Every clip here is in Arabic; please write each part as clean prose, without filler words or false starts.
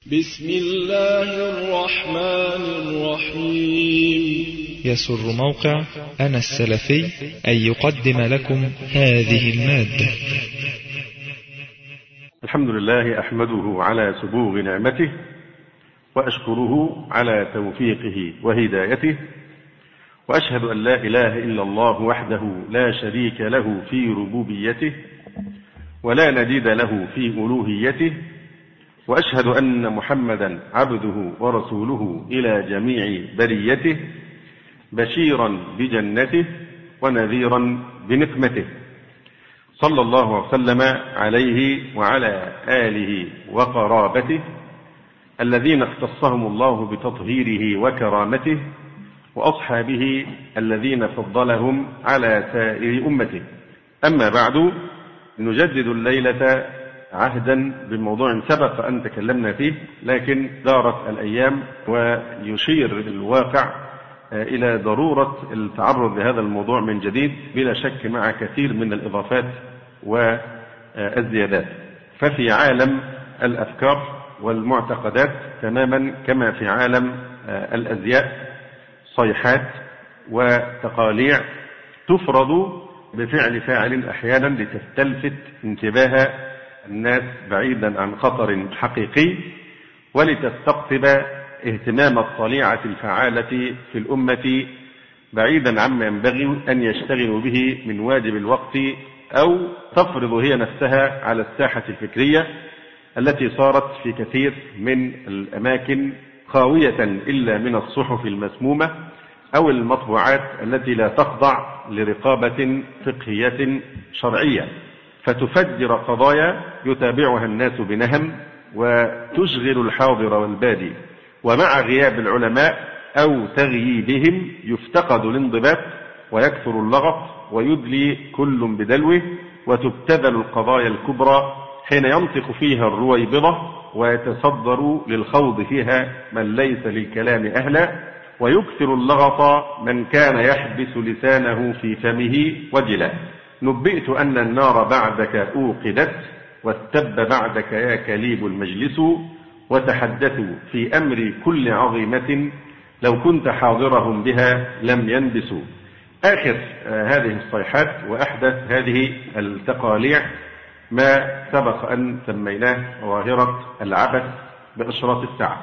بسم الله الرحمن الرحيم. يسر موقع أنا السلفي أن يقدم لكم هذه المادة. الحمد لله أحمده على سبوغ نعمته وأشكره على توفيقه وهدايته، وأشهد أن لا إله إلا الله وحده لا شريك له في ربوبيته ولا نديد له في ألوهيته، وأشهد أن محمدا عبده ورسوله إلى جميع بريته، بشيرا بجنته ونذيرا بنقمته، صلى الله وسلم عليه وعلى آله وقرابته الذين اختصهم الله بتطهيره وكرامته، وأصحابه الذين فضلهم على سائر أمته. أما بعد، نجدد الليلة عهدا بموضوع سبق أن تكلمنا فيه، لكن دارت الأيام ويشير الواقع إلى ضرورة التعرض لهذا الموضوع من جديد، بلا شك مع كثير من الإضافات والزيادات. ففي عالم الأفكار والمعتقدات تماما كما في عالم الأزياء صيحات وتقاليع تفرض بفعل فاعل أحيانا لتستلفت انتباه الناس بعيدا عن خطر حقيقي، ولتستقطب اهتمام الطليعة الفعالة في الأمة بعيدا عما ينبغي أن يشتغلوا به من واجب الوقت، أو تفرض هي نفسها على الساحة الفكرية التي صارت في كثير من الأماكن خاوية إلا من الصحف المسمومة أو المطبوعات التي لا تخضع لرقابة فقهية شرعية، فتفجر قضايا يتابعها الناس بنهم وتشغل الحاضر والبادي، ومع غياب العلماء أو تغييبهم يفتقد الانضباط ويكثر اللغط ويدلي كل بدلوه، وتبتذل القضايا الكبرى حين ينطق فيها الرويبضة ويتصدر للخوض فيها من ليس للكلام أهلا، ويكثر اللغط من كان يحبس لسانه في فمه وجلا. نبئت أن النار بعدك أوقدت، واستب بعدك يا كليب المجلس، وتحدثوا في أمر كل عظيمة لو كنت حاضرهم بها لم ينبسوا. آخر هذه الصيحات وأحدث هذه التقاليع ما سبق أن سميناه ظاهرة العبث بأشراط الساعة.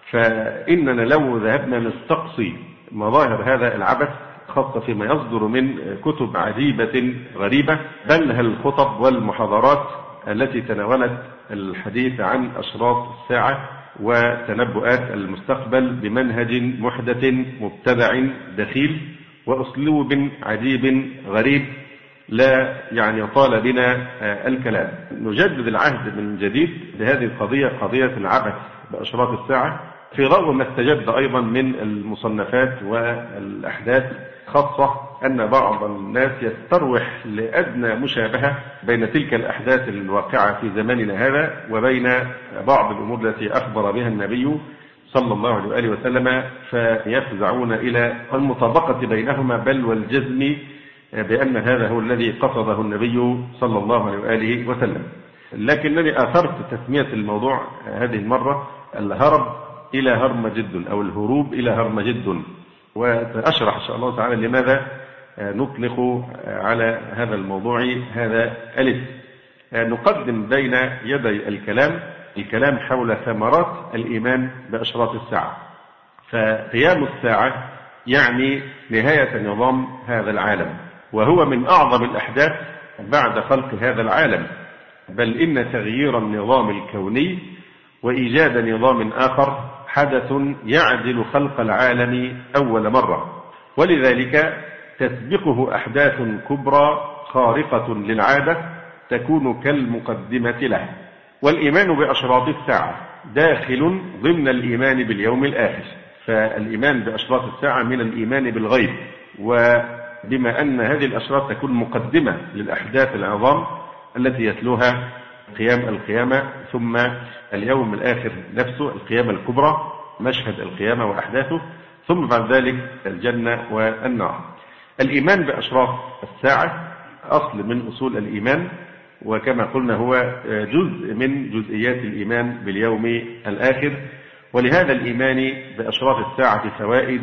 فإننا لو ذهبنا نستقصي مظاهر هذا العبث، خاصة فيما يصدر من كتب عجيبة غريبة، بل الخطب والمحاضرات التي تناولت الحديث عن أشراط الساعة وتنبؤات المستقبل بمنهج محدث مبتدع دخيل وأسلوب عجيب غريب، لا يعني طال بنا الكلام. نجدد العهد من جديد لهذه القضية، قضية العبث بأشراط الساعة، في ضوء ما استجد أيضا من المصنفات والأحداث، خاصة أن بعض الناس يستروح لأدنى مشابهة بين تلك الأحداث الواقعة في زماننا هذا وبين بعض الأمور التي أخبر بها النبي صلى الله عليه وآله وسلم، فيفزعون إلى المطابقة بينهما بل والجزم بأن هذا هو الذي قصده النبي صلى الله عليه وآله وسلم. لكنني آثرت تسمية الموضوع هذه المرة الهرب إلى هرمجد أو الهروب إلى هرمجد، وأشرح إن شاء الله تعالى لماذا نطلق على هذا الموضوع هذا الاسم. نقدم بين يدي الكلام حول ثمرات الإيمان بأشراط الساعة. فقيام الساعة يعني نهاية نظام هذا العالم، وهو من أعظم الأحداث بعد خلق هذا العالم، بل إن تغيير النظام الكوني وإيجاد نظام آخر حدث يعدل خلق العالم أول مرة، ولذلك تسبقه أحداث كبرى خارقة للعادة تكون كالمقدمة له. والإيمان بأشراط الساعة داخل ضمن الإيمان باليوم الآخر، فالإيمان بأشراط الساعة من الإيمان بالغيب، وبما أن هذه الأشراط تكون مقدمة للأحداث العظام التي يتلوها قيام القيامة ثم اليوم الآخر نفسه، القيامة الكبرى، مشهد القيامة وأحداثه، ثم بعد ذلك الجنة والنار. الإيمان بأشراط الساعة أصل من أصول الإيمان، وكما قلنا هو جزء من جزئيات الإيمان باليوم الآخر. ولهذا الإيمان بأشراط الساعة فوائد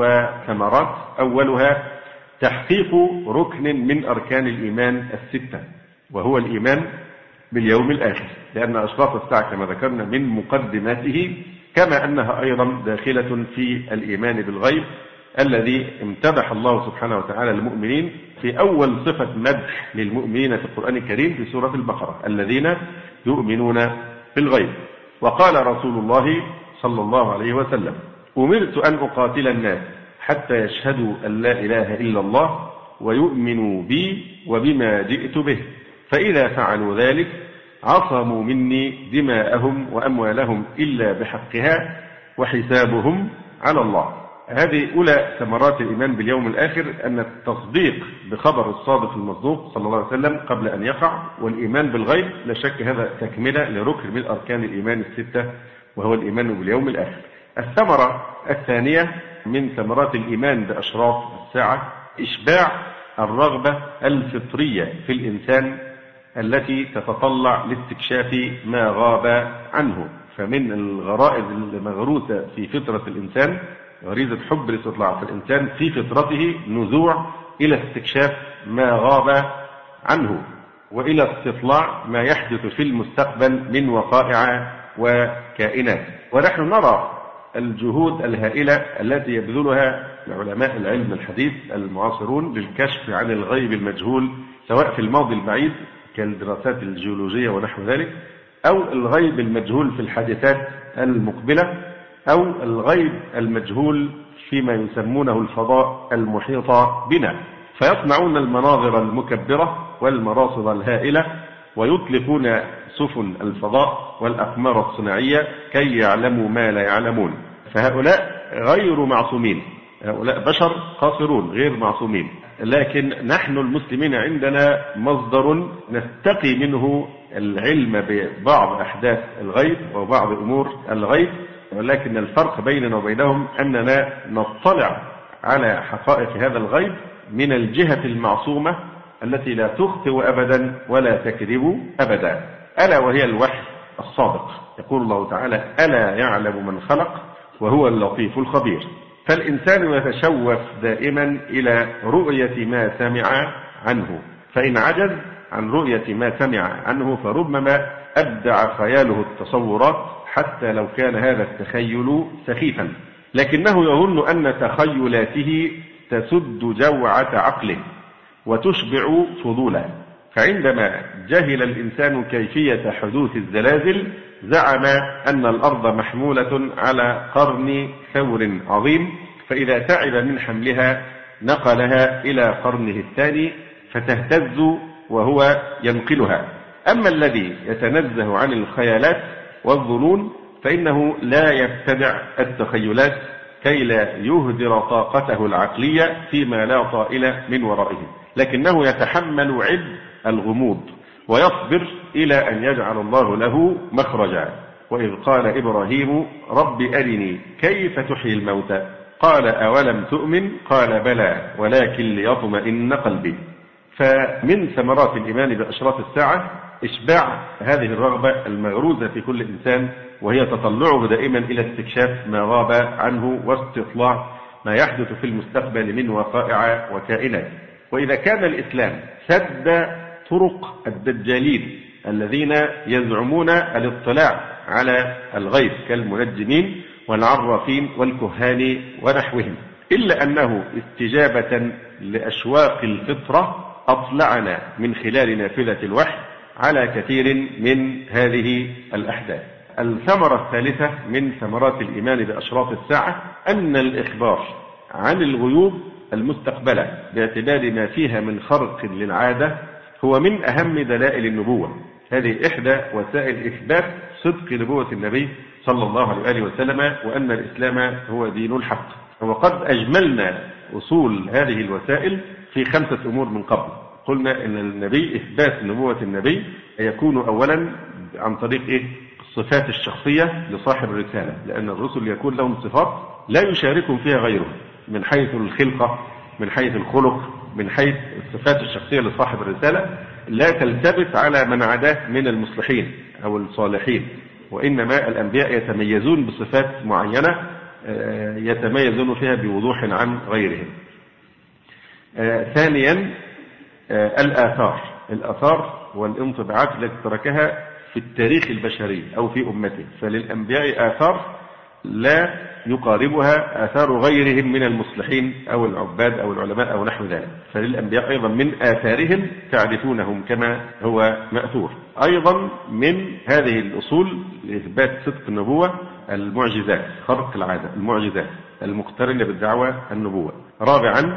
وثمرات. أولها تحقيق ركن من أركان الإيمان الستة، وهو الإيمان باليوم الآخر، لأن أشراط الساعة كما ذكرنا من مقدماته، كما أنها أيضا داخلة في الإيمان بالغيب الذي امتدح الله سبحانه وتعالى المؤمنين في أول صفة مدح للمؤمنين في القرآن الكريم في سورة البقرة: الذين يؤمنون بالغيب. وقال رسول الله صلى الله عليه وسلم: أمرت أن أقاتل الناس حتى يشهدوا أن لا إله إلا الله ويؤمنوا بي وبما جئت به، فإذا فعلوا ذلك عصموا مني دماءهم وأموالهم إلا بحقها وحسابهم على الله. هذه أولى ثمرات الإيمان باليوم الآخر، أن التصديق بخبر الصادق المصدوق صلى الله عليه وسلم قبل أن يقع، والإيمان بالغيب لا شك هذا تكملة لركن من أركان الإيمان الستة، وهو الإيمان باليوم الآخر. الثمرة الثانية من ثمرات الإيمان بأشراط الساعة إشباع الرغبة الفطرية في الإنسان التي تتطلع لاستكشاف ما غاب عنه. فمن الغرائز المغروسة في فطرة الإنسان غريزة حب الاستطلاع في الإنسان في فطرته نزوع إلى استكشاف ما غاب عنه، وإلى استطلاع ما يحدث في المستقبل من وقائع وكائنات. ونحن نرى الجهود الهائلة التي يبذلها علماء العلم الحديث المعاصرون للكشف عن الغيب المجهول، سواء في الماضي البعيد كالدراسات الجيولوجية ونحو ذلك، أو الغيب المجهول في الحادثات المقبلة، أو الغيب المجهول فيما يسمونه الفضاء المحيط بنا. فيصنعون المناظر المكبرة والمراصد الهائلة، ويطلقون سفن الفضاء والأقمار الصناعية كي يعلموا ما لا يعلمون. فهؤلاء غير معصومين، هؤلاء بشر قاصرون غير معصومين، لكن نحن المسلمين عندنا مصدر نستقي منه العلم ببعض أحداث الغيب وبعض أمور الغيب، ولكن الفرق بيننا وبينهم أننا نطلع على حقائق هذا الغيب من الجهة المعصومة التي لا تخطئ أبدا ولا تكذب أبدا، ألا وهي الوحي الصادق. يقول الله تعالى: ألا يعلم من خلق وهو اللطيف الخبير. فالإنسان يتشوف دائما إلى رؤية ما سمع عنه، فإن عجز عن رؤية ما سمع عنه فربما أبدع خياله التصورات حتى لو كان هذا التخيل سخيفا، لكنه يظن أن تخيلاته تسد جوعة عقله وتشبع فضوله. فعندما جهل الإنسان كيفية حدوث الزلازل زعم أن الأرض محمولة على قرن ثور عظيم، فإذا تعب من حملها نقلها إلى قرنه الثاني فتهتز وهو ينقلها. أما الذي يتنزه عن الخيالات والظنون فإنه لا يبتدع التخيلات كي لا يهدر طاقته العقلية فيما لا طائل من ورائه، لكنه يتحمل عبء الغموض ويصبر إلى أن يجعل الله له مخرجا. وإذ قال إبراهيم: رب أرني كيف تحيي الموتى قال: أولم تؤمن قال: بلى ولكن ليطمئن قلبي. فمن ثمرات الإيمان بأشراط الساعة إشباع هذه الرغبة المغروزة في كل إنسان، وهي تطلعه دائما إلى استكشاف ما غاب عنه واستطلاع ما يحدث في المستقبل من وقائع وكائنات. وإذا كان الإسلام سد طرق الدجالين الذين يزعمون الاطلاع على الغيب كالمنجمين والعرافين والكهان ونحوهم، إلا أنه استجابة لأشواق الفطرة أطلعنا من خلال نافذة الوحي على كثير من هذه الأحداث. الثمرة الثالثة من ثمرات الإيمان بأشراط الساعة أن الإخبار عن الغيوب المستقبلة باعتبار ما فيها من خرق للعادة هو من أهم دلائل النبوة. هذه إحدى وسائل إثبات صدق نبوة النبي صلى الله عليه وسلم، وأن الإسلام هو دين الحق. وقد أجملنا أصول هذه الوسائل في 5 أمور من قبل. قلنا أن النبي إثبات نبوة النبي يكون أولا عن طريق الصفات الشخصية لصاحب الرسالة، لأن الرسل يكون لهم صفات لا يشاركهم فيها غيره من حيث الخلقة، من حيث الخلق، من حيث الصفات الشخصية لصاحب الرسالة. لا تلتبس على من عداه من المصلحين أو الصالحين، وإنما الأنبياء يتميزون بصفات معينة يتميزون فيها بوضوح عن غيرهم. ثانيا الآثار والانطباعات التي تركها في التاريخ البشري أو في أمته، فللأنبياء آثار لا يقاربها آثار غيرهم من المصلحين أو العباد أو العلماء أو نحو ذلك، فللأنبياء أيضا من آثارهم تعرفونهم كما هو مأثور. أيضا من هذه الأصول لإثبات صدق النبوة المعجزات، خرق العادة، المعجزات المقترنة بالدعوة النبوة. رابعا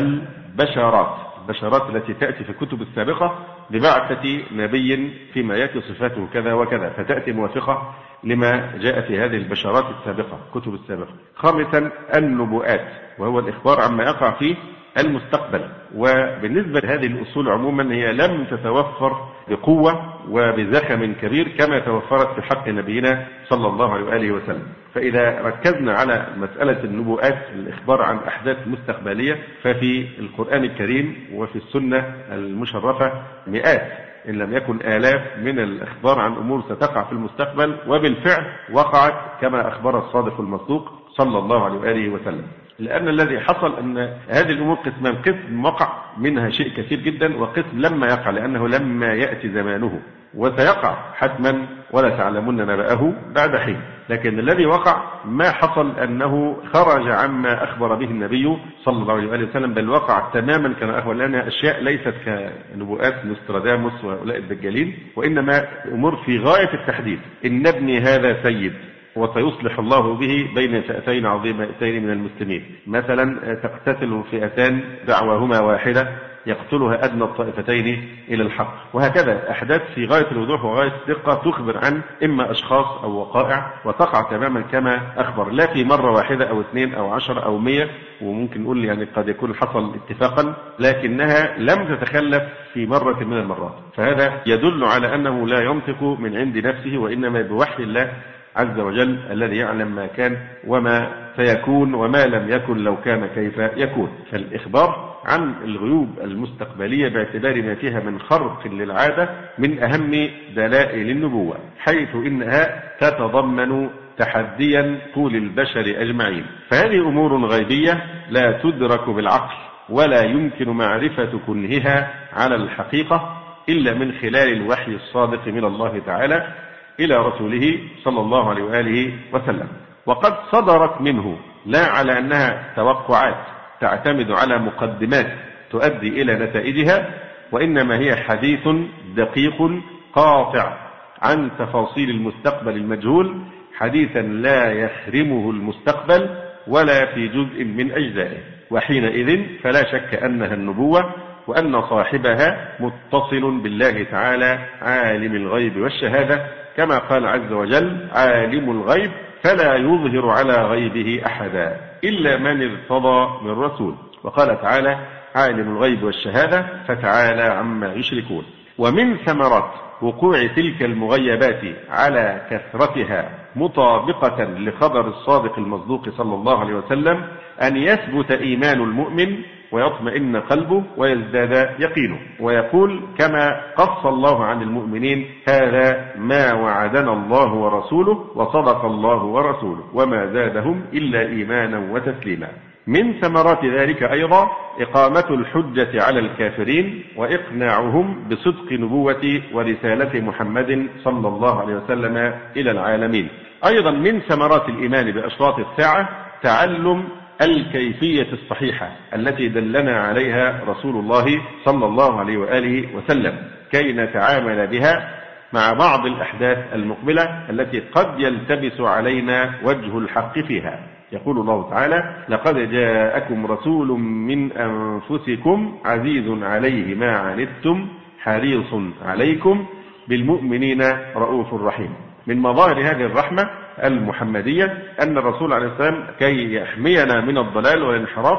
البشارات التي تأتي في الكتب السابقة لبعثة نبي فيما يأتي صفاته كذا وكذا، فتأتي موافقة لما جاء في هذه البشارات السابقة، كتب السابقة. خامسا النبوءات، وهو الإخبار عما يقع في المستقبل. وبالنسبة لهذه الأصول عموما هي لم تتوفر بقوة وبزخم كبير كما توفرت في حق نبينا صلى الله عليه وآله وسلم. فإذا ركزنا على مسألة النبوءات، الإخبار عن أحداث مستقبلية، ففي القرآن الكريم وفي السنة المشرفة مئات إن لم يكن آلاف من الإخبار عن أمور ستقع في المستقبل، وبالفعل وقعت كما أخبر الصادق المصدوق صلى الله عليه وآله وسلم. لأن الذي حصل أن هذه الأمور قسمان، قسم وقع منها شيء كثير جدا، وقسم لما يقع لأنه لما يأتي زمانه، وسيقع حتما ولا تعلمون نبأه بعد حين. لكن الذي وقع ما حصل أنه خرج عما أخبر به النبي صلى الله عليه وسلم، بل وقع تماما كما أخبر، لأنها أشياء ليست كنبوءات نوستراداموس وهؤلاء الدجالين، وإنما أمور في غاية التحديد. إن ابني هذا سيد وسيصلح الله به بين فئتين عظيمتين من المسلمين، مثلا تقتتل فئتان دعواهما واحدة يقتلها أدنى الطائفتين إلى الحق، وهكذا أحداث في غاية الوضوح وغاية الدقة تخبر عن إما أشخاص أو وقائع وتقع تماما كما أخبر، لا في مرة واحدة أو 2 أو 10 أو 100، وممكن نقول يعني قد يكون حصل اتفاقا، لكنها لم تتخلف في مرة من المرات. فهذا يدل على أنه لا ينطق من عند نفسه، وإنما بوحي الله عز وجل الذي يعلم ما كان وما سيكون وما لم يكن لو كان كيف يكون. فالإخبار عن الغيوب المستقبلية باعتبار ما فيها من خرق للعادة من أهم دلائل النبوة، حيث إنها تتضمن تحديا طول البشر أجمعين. فهذه أمور غيبية لا تدرك بالعقل، ولا يمكن معرفة كنهها على الحقيقة إلا من خلال الوحي الصادق من الله تعالى إلى رسوله صلى الله عليه وآله وسلم. وقد صدرت منه لا على أنها توقعات تعتمد على مقدمات تؤدي إلى نتائجها، وإنما هي حديث دقيق قاطع عن تفاصيل المستقبل المجهول، حديثا لا يخرمه المستقبل ولا في جزء من أجزائه. وحينئذ فلا شك أنها النبوة، وأن صاحبها متصل بالله تعالى عالم الغيب والشهادة، كما قال عز وجل: عالم الغيب فلا يظهر على غيبه أحدا إلا من ارتضى من رسول. وقال تعالى: عالم الغيب والشهادة فتعالى عما يشركون. ومن ثمرات وقوع تلك المغيبات على كثرتها مطابقة لخبر الصادق المصدوق صلى الله عليه وسلم أن يثبت إيمان المؤمن ويطمئن قلبه ويزداد يقينه، ويقول كما قص الله عن المؤمنين: هذا ما وعدنا الله ورسوله وصدق الله ورسوله وما زادهم إلا إيمانا وتسليما. من ثمرات ذلك أيضا إقامة الحجة على الكافرين وإقناعهم بصدق نبوة ورسالة محمد صلى الله عليه وسلم إلى العالمين. أيضا من ثمرات الإيمان بأشراط الساعة تعلم الكيفية الصحيحة التي دلنا عليها رسول الله صلى الله عليه وآله وسلم، كي نتعامل بها مع بعض الأحداث المقبلة التي قد يلتبس علينا وجه الحق فيها. يقول الله تعالى: لقد جاءكم رسول من أنفسكم عزيز عليه ما عنتم حريص عليكم بالمؤمنين رؤوف رحيم. من مظاهر هذه الرحمة المحمدية أن الرسول عليه السلام كي يحمينا من الضلال والانحراف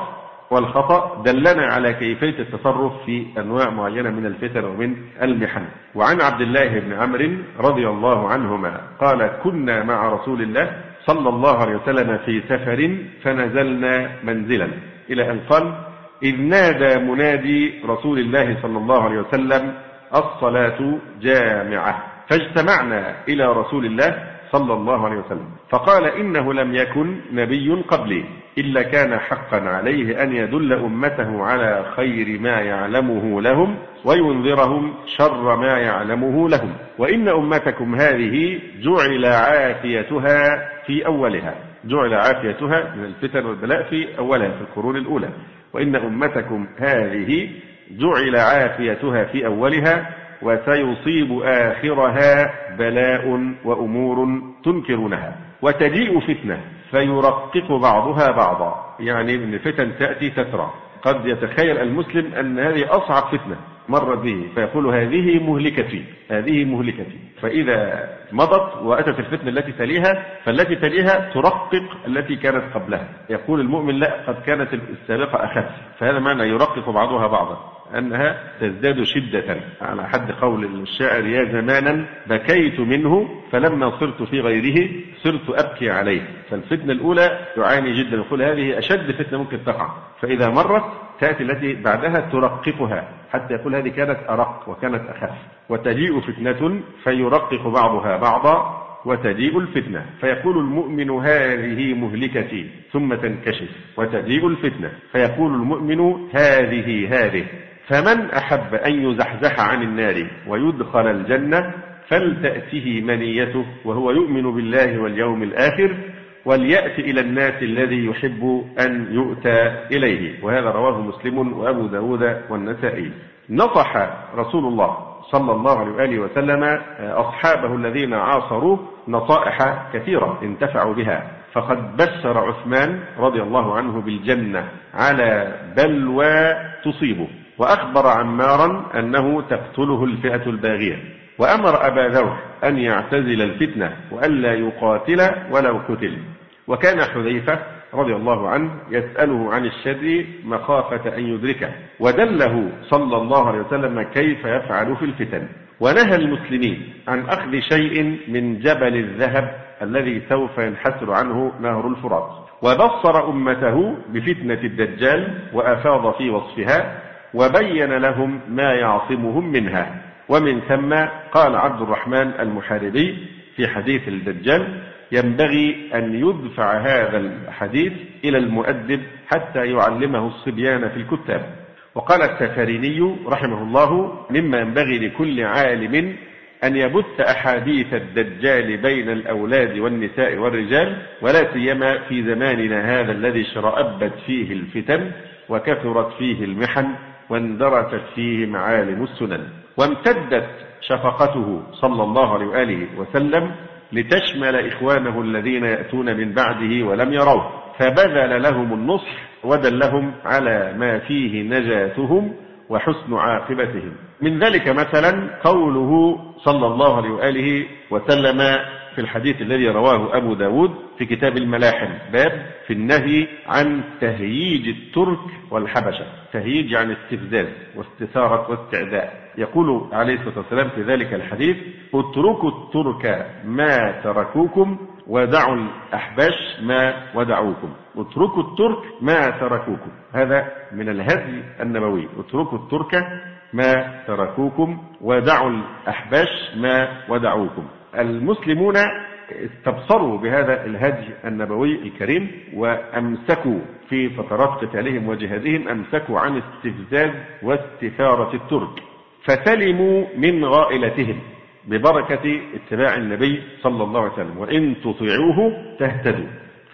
والخطأ دلنا على كيفية التصرف في أنواع معينة من الفتن ومن المحن. وعن عبد الله بن عمرو رضي الله عنهما قال: كنا مع رسول الله صلى الله عليه وسلم في سفر فنزلنا منزلا، إلى أن قال: إذ نادى منادي رسول الله صلى الله عليه وسلم: الصلاة جامعة. فاجتمعنا إلى رسول الله صلى الله عليه وسلم فقال إنه لم يكن نبي قبلي إلا كان حقا عليه أن يدل أمته على خير ما يعلمه لهم وينذرهم شر ما يعلمه لهم، وإن أمتكم هذه جعل عافيتها في أولها، جعل عافيتها من الفتن والبلاء في أولها في القرون الأولى، وإن أمتكم هذه جعل عافيتها في أولها وسيصيب آخرها بلاء وأمور تنكرونها وتجيء فتنة فيرقق بعضها بعضا. يعني من الفتن تأتي تترى، قد يتخيل المسلم أن هذه أصعب فتنة مرت به فيقول هذه مهلكتي، هذه مهلكتي، فإذا مضت وأتت الفتنة التي تليها فالتي تليها ترقق التي كانت قبلها. يقول المؤمن لا، قد كانت السابقة أخف، فهذا معنى يرقق بعضها بعضا، أنها تزداد شدة، على حد قول الشاعر يا زمانا بكيت منه فلما صرت في غيره صرت أبكي عليه. فالفتنة الأولى تعاني جدا، يقول هذه أشد فتنة ممكن تقع، فإذا مرت تأتي التي بعدها ترققها حتى يقول هذه كانت أرق وكانت أخف. وتجيء فتنة فيرقق بعضها بعضا وتجيء الفتنة فيقول المؤمن هذه مهلكتي ثم تنكشف، وتجيء الفتنة فيقول المؤمن هذه. فمن أحب أن يزحزح عن النار ويدخل الجنة فلتأته منيته وهو يؤمن بالله واليوم الآخر وليأتي إلى الناس الذي يحب أن يؤتى إليه. وهذا رواه مسلم وأبو داود والنسائي. نصح رسول الله صلى الله عليه وآله وسلم أصحابه الذين عاصروه نصائح كثيرة انتفعوا بها، فقد بشر عثمان رضي الله عنه بالجنة على بلوى تصيبه، وأخبر عمارا أنه تقتله الفئة الباغية، وأمر أبا ذر أن يعتزل الفتنة وألا يقاتل ولو قتل. وكان حذيفة رضي الله عنه يسأله عن الشر مخافة أن يدركه، ودله صلى الله عليه وسلم كيف يفعل في الفتن، ونهى المسلمين عن أخذ شيء من جبل الذهب الذي سوف ينحسر عنه نهر الفرات، وبصر أمته بفتنة الدجال وأفاض في وصفها وبين لهم ما يعصمهم منها. ومن ثم قال عبد الرحمن المحاربي في حديث الدجال ينبغي أن يدفع هذا الحديث إلى المؤدب حتى يعلمه الصبيان في الكتاب. وقال السفريني رحمه الله مما ينبغي لكل عالم أن يبث أحاديث الدجال بين الأولاد والنساء والرجال، ولا سيما في زماننا هذا الذي شرأبت فيه الفتن وكثرت فيه المحن واندرست فيه معالم السنن. وامتدت شفقته صلى الله عليه وآله وسلم لتشمل إخوانه الذين يأتون من بعده ولم يروه، فبذل لهم النصح ودلهم على ما فيه نجاتهم وحسن عاقبتهم. من ذلك مثلا قوله صلى الله عليه وآله وسلم في الحديث الذي رواه أبو داود في كتاب الملاحم باب في النهي عن تهييج الترك والحبشة. تهييج يعني استفزاز واستثارة واستعداء. يقول عليه الصلاة والسلام في ذلك الحديث اتركوا الترك ما تركوكم ودعوا الأحباش ما ودعوكم. اتركوا الترك ما تركوكم، هذا من الهدي النبوي. اتركوا الترك ما تركوكم ودعوا الأحباش ما ودعوكم. المسلمون استبصروا بهذا الهدي النبوي الكريم وأمسكوا في فترات قتالهم وجهادهم، أمسكوا عن استفزاز واستثارة الترك، فسلموا من غائلتهم ببركة اتباع النبي صلى الله عليه وسلم، وإن تطيعوه تهتدوا.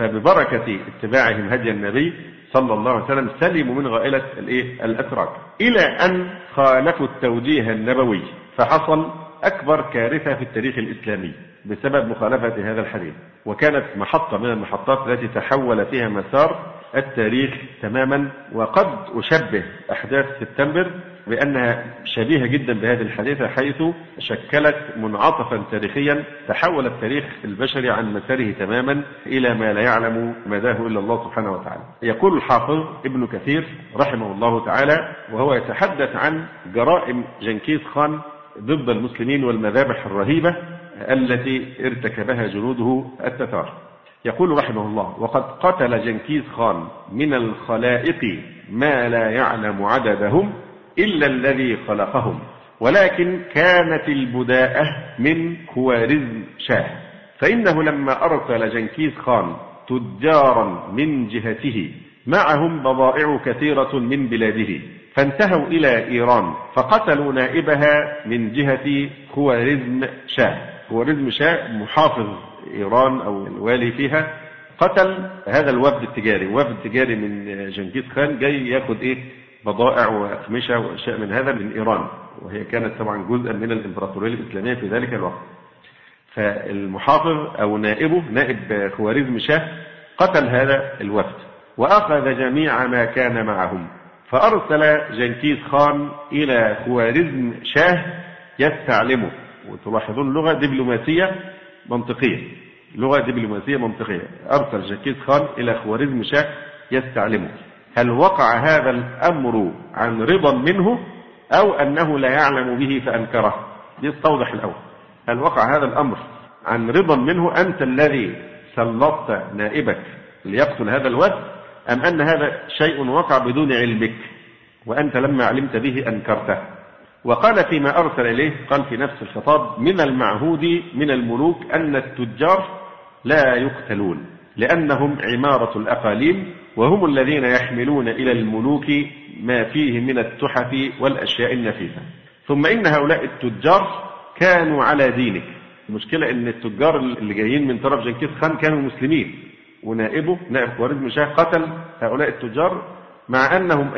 فببركة اتباعهم هدي النبي صلى الله عليه وسلم سلموا من غائلة الأتراك، إلى أن خالفوا التوجيه النبوي، فحصل أكبر كارثة في التاريخ الإسلامي بسبب مخالفة هذا الحديث. وكانت محطة من المحطات التي تحول فيها مسار التاريخ تماما. وقد أشبه أحداث سبتمبر بأنها شبيهة جدا بهذه الحادثة، حيث شكلت منعطفا تاريخيا تحول التاريخ البشري عن مساره تماما إلى ما لا يعلم مداه إلا الله سبحانه وتعالى. يقول الحافظ ابن كثير رحمه الله تعالى وهو يتحدث عن جرائم جنكيز خان ضد المسلمين والمذابح الرهيبة التي ارتكبها جنوده التتار، يقول رحمه الله: وقد قتل جنكيز خان من الخلائق ما لا يعلم عددهم إلا الذي خلقهم، ولكن كانت البداءة من خوارزم شاه، فإنه لما أرسل جنكيز خان تجارا من جهته معهم بضائع كثيرة من بلاده، فانتهوا إلى إيران فقتلوا نائبها من جهة خوارزم شاه. خوارزم شاه محافظ إيران أو الوالي فيها، قتل هذا الوفد التجاري، وفد تجاري من جنكيز خان جاي ياخد بضائع وأقمشة وأشياء من هذا من إيران، وهي كانت طبعا جزءا من الإمبراطورية الإسلامية في ذلك الوقت. فالمحافظ أو نائبه، نائب خوارزم شاه، قتل هذا الوفد وأخذ جميع ما كان معهم، فأرسل جنكيز خان إلى خوارزم شاه يستعلمه. وتلاحظون لغة دبلوماسية منطقية، لغة دبلوماسية منطقية. أرسل جنكيز خان إلى خوارزم شاه يستعلمه. هل وقع هذا الأمر عن رضا منه أو أنه لا يعلم به فأنكره؟ يستوضح الأول. هل وقع هذا الأمر عن رضا منه، أنت الذي سلطت نائبك ليقتل هذا الوفد، أم أن هذا شيء وقع بدون علمك وأنت لما علمت به أنكرته؟ وقال فيما أرسل إليه، قال في نفس الخطاب: من المعهود من الملوك أن التجار لا يقتلون لأنهم عمارة الأقاليم، وهم الذين يحملون إلى الملوك ما فيه من التحف والأشياء النفيسة. ثم إن هؤلاء التجار كانوا على دينك. المشكلة إن التجار اللي جايين من طرف جنكيز خان كانوا مسلمين، ونائبه نائب خوارزم شاه قتل هؤلاء التجار، مع أنهم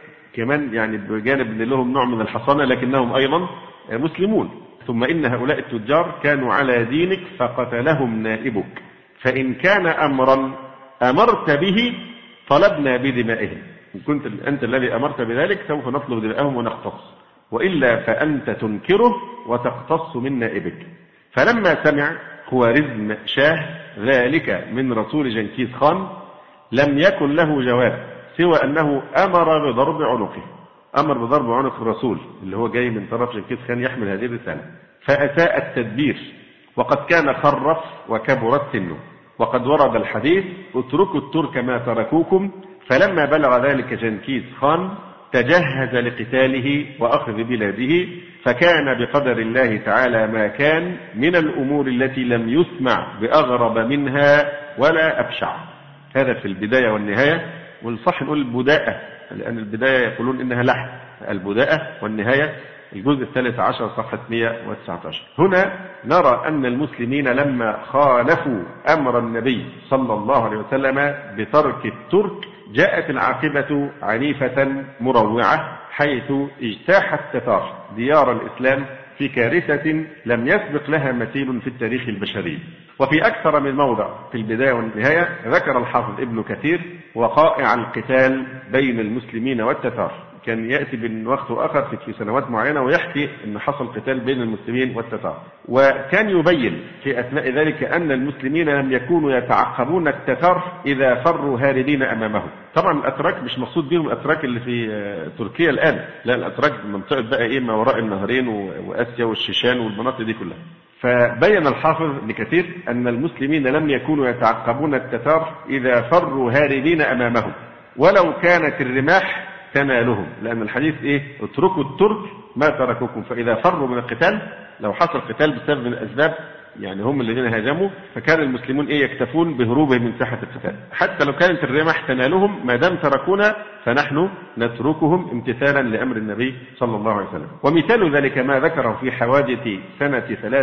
كمان يعني بجانب ان لهم نوع من الحصانة لكنهم أيضا مسلمون. ثم إن هؤلاء التجار كانوا على دينك فقتلهم نائبك، فإن كان أمرا أمرت به طلبنا بدمائهم، إن كنت أنت الذي أمرت بذلك سوف نطلب دمائهم ونقتص، وإلا فأنت تنكره وتقتص من نائبك. فلما سمع خوارزم شاه ذلك من رسول جنكيز خان لم يكن له جواب سوى أنه أمر بضرب عنقه، أمر بضرب عنق الرسول اللي هو جاي من طرف جنكيز خان يحمل هذه الرسالة. فأساء التدبير، وقد كان خرف وكبرت سنه، وقد ورد الحديث: اتركوا الترك ما تركوكم. فلما بلغ ذلك جنكيز خان تجهز لقتاله وأخذ بلاده، فكان بقدر الله تعالى ما كان من الأمور التي لم يسمع بأغرب منها ولا أبشع. هذا في البداية والنهاية، والصح نقول البداءة لأن البداية يقولون إنها لحن، البداءة والنهاية الجزء 13 صفحة 119. هنا نرى أن المسلمين لما خالفوا أمر النبي صلى الله عليه وسلم بترك الترك جاءت العاقبة عنيفة مروعة، حيث اجتاح التتار ديار الإسلام في كارثة لم يسبق لها مثيل في التاريخ البشري. وفي أكثر من موضع في البداية والنهاية ذكر الحافظ ابن كثير وقائع القتال بين المسلمين والتتار. كان يأتي من وقت آخر في سنوات معينة ويحكي أن حصل قتال بين المسلمين والتتار، وكان يبين في أثناء ذلك أن المسلمين لم يكونوا يتعقبون التتار إذا فروا هاربين أمامهم. طبعا الأتراك مش مقصود بهم الأتراك اللي في تركيا الآن، لا، الأتراك منطقة بقى ما وراء النهرين وآسيا والشيشان والمناطق دي كلها. فبين الحافظ ابن كثير أن المسلمين لم يكونوا يتعقبون التتار إذا فروا هاربين أمامهم ولو كانت الرماح تنالهم، لأن الحديث اتركوا الترك ما تركوكم. فإذا فروا من القتال، لو حصل قتال بسبب من الأسباب يعني هم الذين هاجموا، فكان المسلمون يكتفون بهروبهم من ساحة القتال، حتى لو كانت الرماح تنالهم ما دام تركونا فنحن نتركهم امتثالا لأمر النبي صلى الله عليه وسلم. ومثال ذلك ما ذكره في حوادث سنة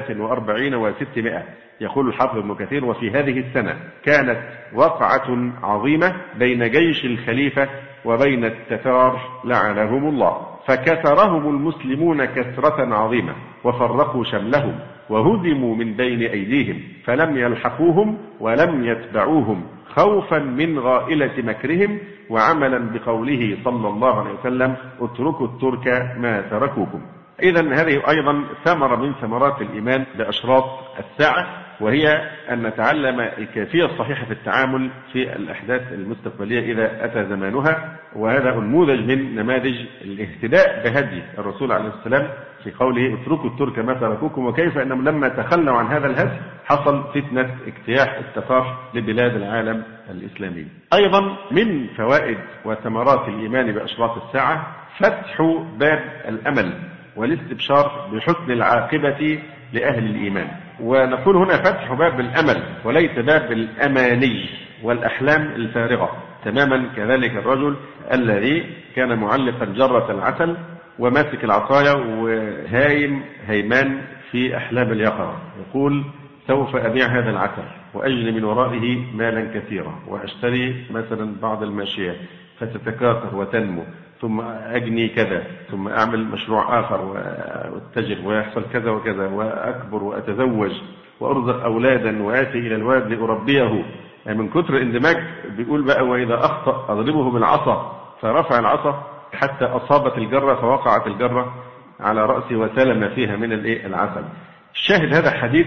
43 و600. يقول الحافظ ابن كثير: وفي هذه السنة كانت وقعة عظيمة بين جيش الخليفة وبين التتار لعنهم الله، فكسرهم المسلمون كسرة عظيمة وفرقوا شملهم وهزموا من بين أيديهم، فلم يلحقوهم ولم يتبعوهم خوفا من غائلة مكرهم، وعملا بقوله صلى الله عليه وسلم: اتركوا الترك ما تركوكم. إذن هذه أيضا ثمرة من ثمرات الإيمان بأشراط الساعة، وهي أن نتعلم الكيفية الصحيحة في التعامل في الأحداث المستقبلية إذا أتى زمانها. وهذا نموذج من نماذج الاهتداء بهدي الرسول عليه السلام في قوله: اتركوا الترك ما تركوكم، وكيف أنهم لما تخلوا عن هذا الهدي حصل فتنة اجتياح التتار لبلاد العالم الإسلامي. أيضا من فوائد وثمرات الإيمان بأشراط الساعة فتح باب الأمل والاستبشار بحسن العاقبة لأهل الإيمان. ونقول هنا فتح باب الأمل وليس باب الأماني والأحلام الفارغة، تماما كذلك الرجل الذي كان معلقا جرة العسل وماسك العصاية وهايم هيمان في أحلام اليقظة، يقول سوف أبيع هذا العسل وأجني من ورائه مالا كثيرا وأشتري مثلا بعض الماشيات فتتكاثر وتنمو، ثم أجني كذا، ثم أعمل مشروع آخر وأتجر ويحصل كذا وكذا وأكبر وأتزوج وأرزق أولادا وآتي إلى الواد لأربيه. يعني من كثر الاندماج بيقول بقى وإذا أخطأ أضربه بالعصا، فرفع العصا حتى أصابت الجرة فوقعت الجرة على رأسي وسلم فيها من العسل. الشاهد هذا حديث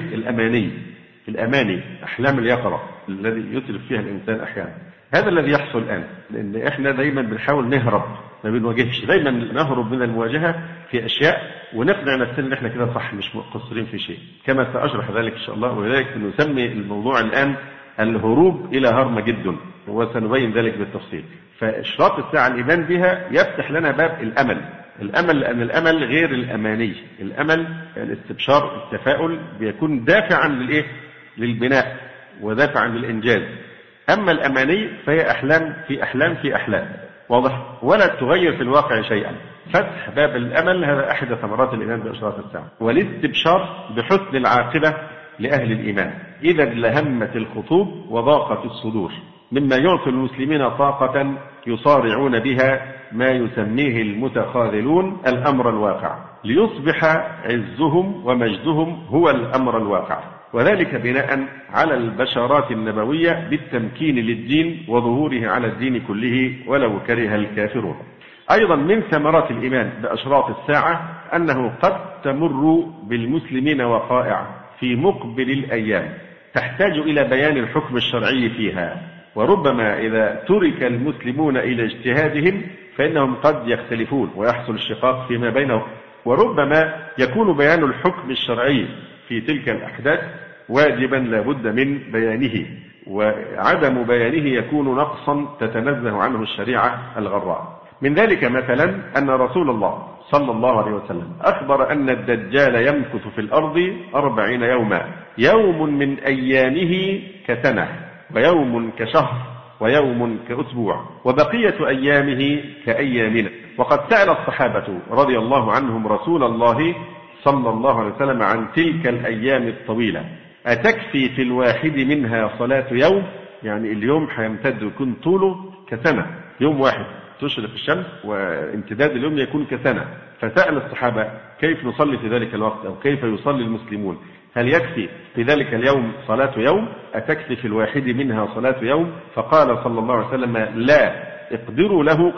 الأماني أحلام اليقظة الذي يترف فيها الإنسان أحيانا. هذا الذي يحصل الآن، لأن إحنا دايما بنحاول نهرب، ما بنواجهش، دايما نهرب من المواجهة في أشياء ونقنع نفسنا إن إحنا كده صح مش مقصرين في شيء، كما سأشرح ذلك إن شاء الله. ولذلك نسمي الموضوع الآن الهروب إلى هرمجدون، وسنبين ذلك بالتفصيل. فإشراط الساعة الإيمان بها يفتح لنا باب الأمل لأن الأمل غير الأماني. الأمل الاستبشار التفاؤل بيكون دافعا للبناء ودافعا للإنجاز. أما الأماني فهي أحلام، واضح، ولا تغير في الواقع شيئا. فتح باب الأمل هذا أحد ثمرات الإيمان بإشراط الساعة. والاستبشار بحسن العاقبة لأهل الإيمان إذا لهمت الخطوب وضاقت الصدور، مما يعطي المسلمين طاقة يصارعون بها ما يسميه المتخاذلون الأمر الواقع، ليصبح عزهم ومجدهم هو الأمر الواقع، وذلك بناء على البشارات النبوية بالتمكين للدين وظهوره على الدين كله ولو كره الكافرون. أيضا من ثمرات الإيمان بأشراط الساعة أنه قد تمر بالمسلمين وقائع في مقبل الأيام تحتاج إلى بيان الحكم الشرعي فيها، وربما إذا ترك المسلمون إلى اجتهادهم فإنهم قد يختلفون ويحصل الشقاق فيما بينهم، وربما يكون بيان الحكم الشرعي في تلك الأحداث واجبا لا بد من بيانه، وعدم بيانه يكون نقصا تتنزه عنه الشريعة الغراء. من ذلك مثلا أن رسول الله صلى الله عليه وسلم أخبر أن الدجال يمكث في الأرض 40 يوما، يوم من أيامه كسنة، ويوم كشهر، ويوم كأسبوع، وبقية أيامه كأيامنا. وقد سأل الصحابة رضي الله عنهم رسول الله صلى الله عليه وسلم عن تلك الأيام الطويلة، أتكفي في الواحد منها صلاة يوم؟ يعني اليوم هيمتد يكون طوله كسنة، يوم واحد تشرق الشمس وامتداد اليوم يكون كسنة. فسأل الصحابة كيف نصلي في ذلك الوقت، أو كيف يصلي المسلمون؟ هل يكفي في ذلك اليوم صلاة يوم؟ أتكفي في الواحد منها صلاة يوم؟ فقال صلى الله عليه وسلم لا، اقدروا له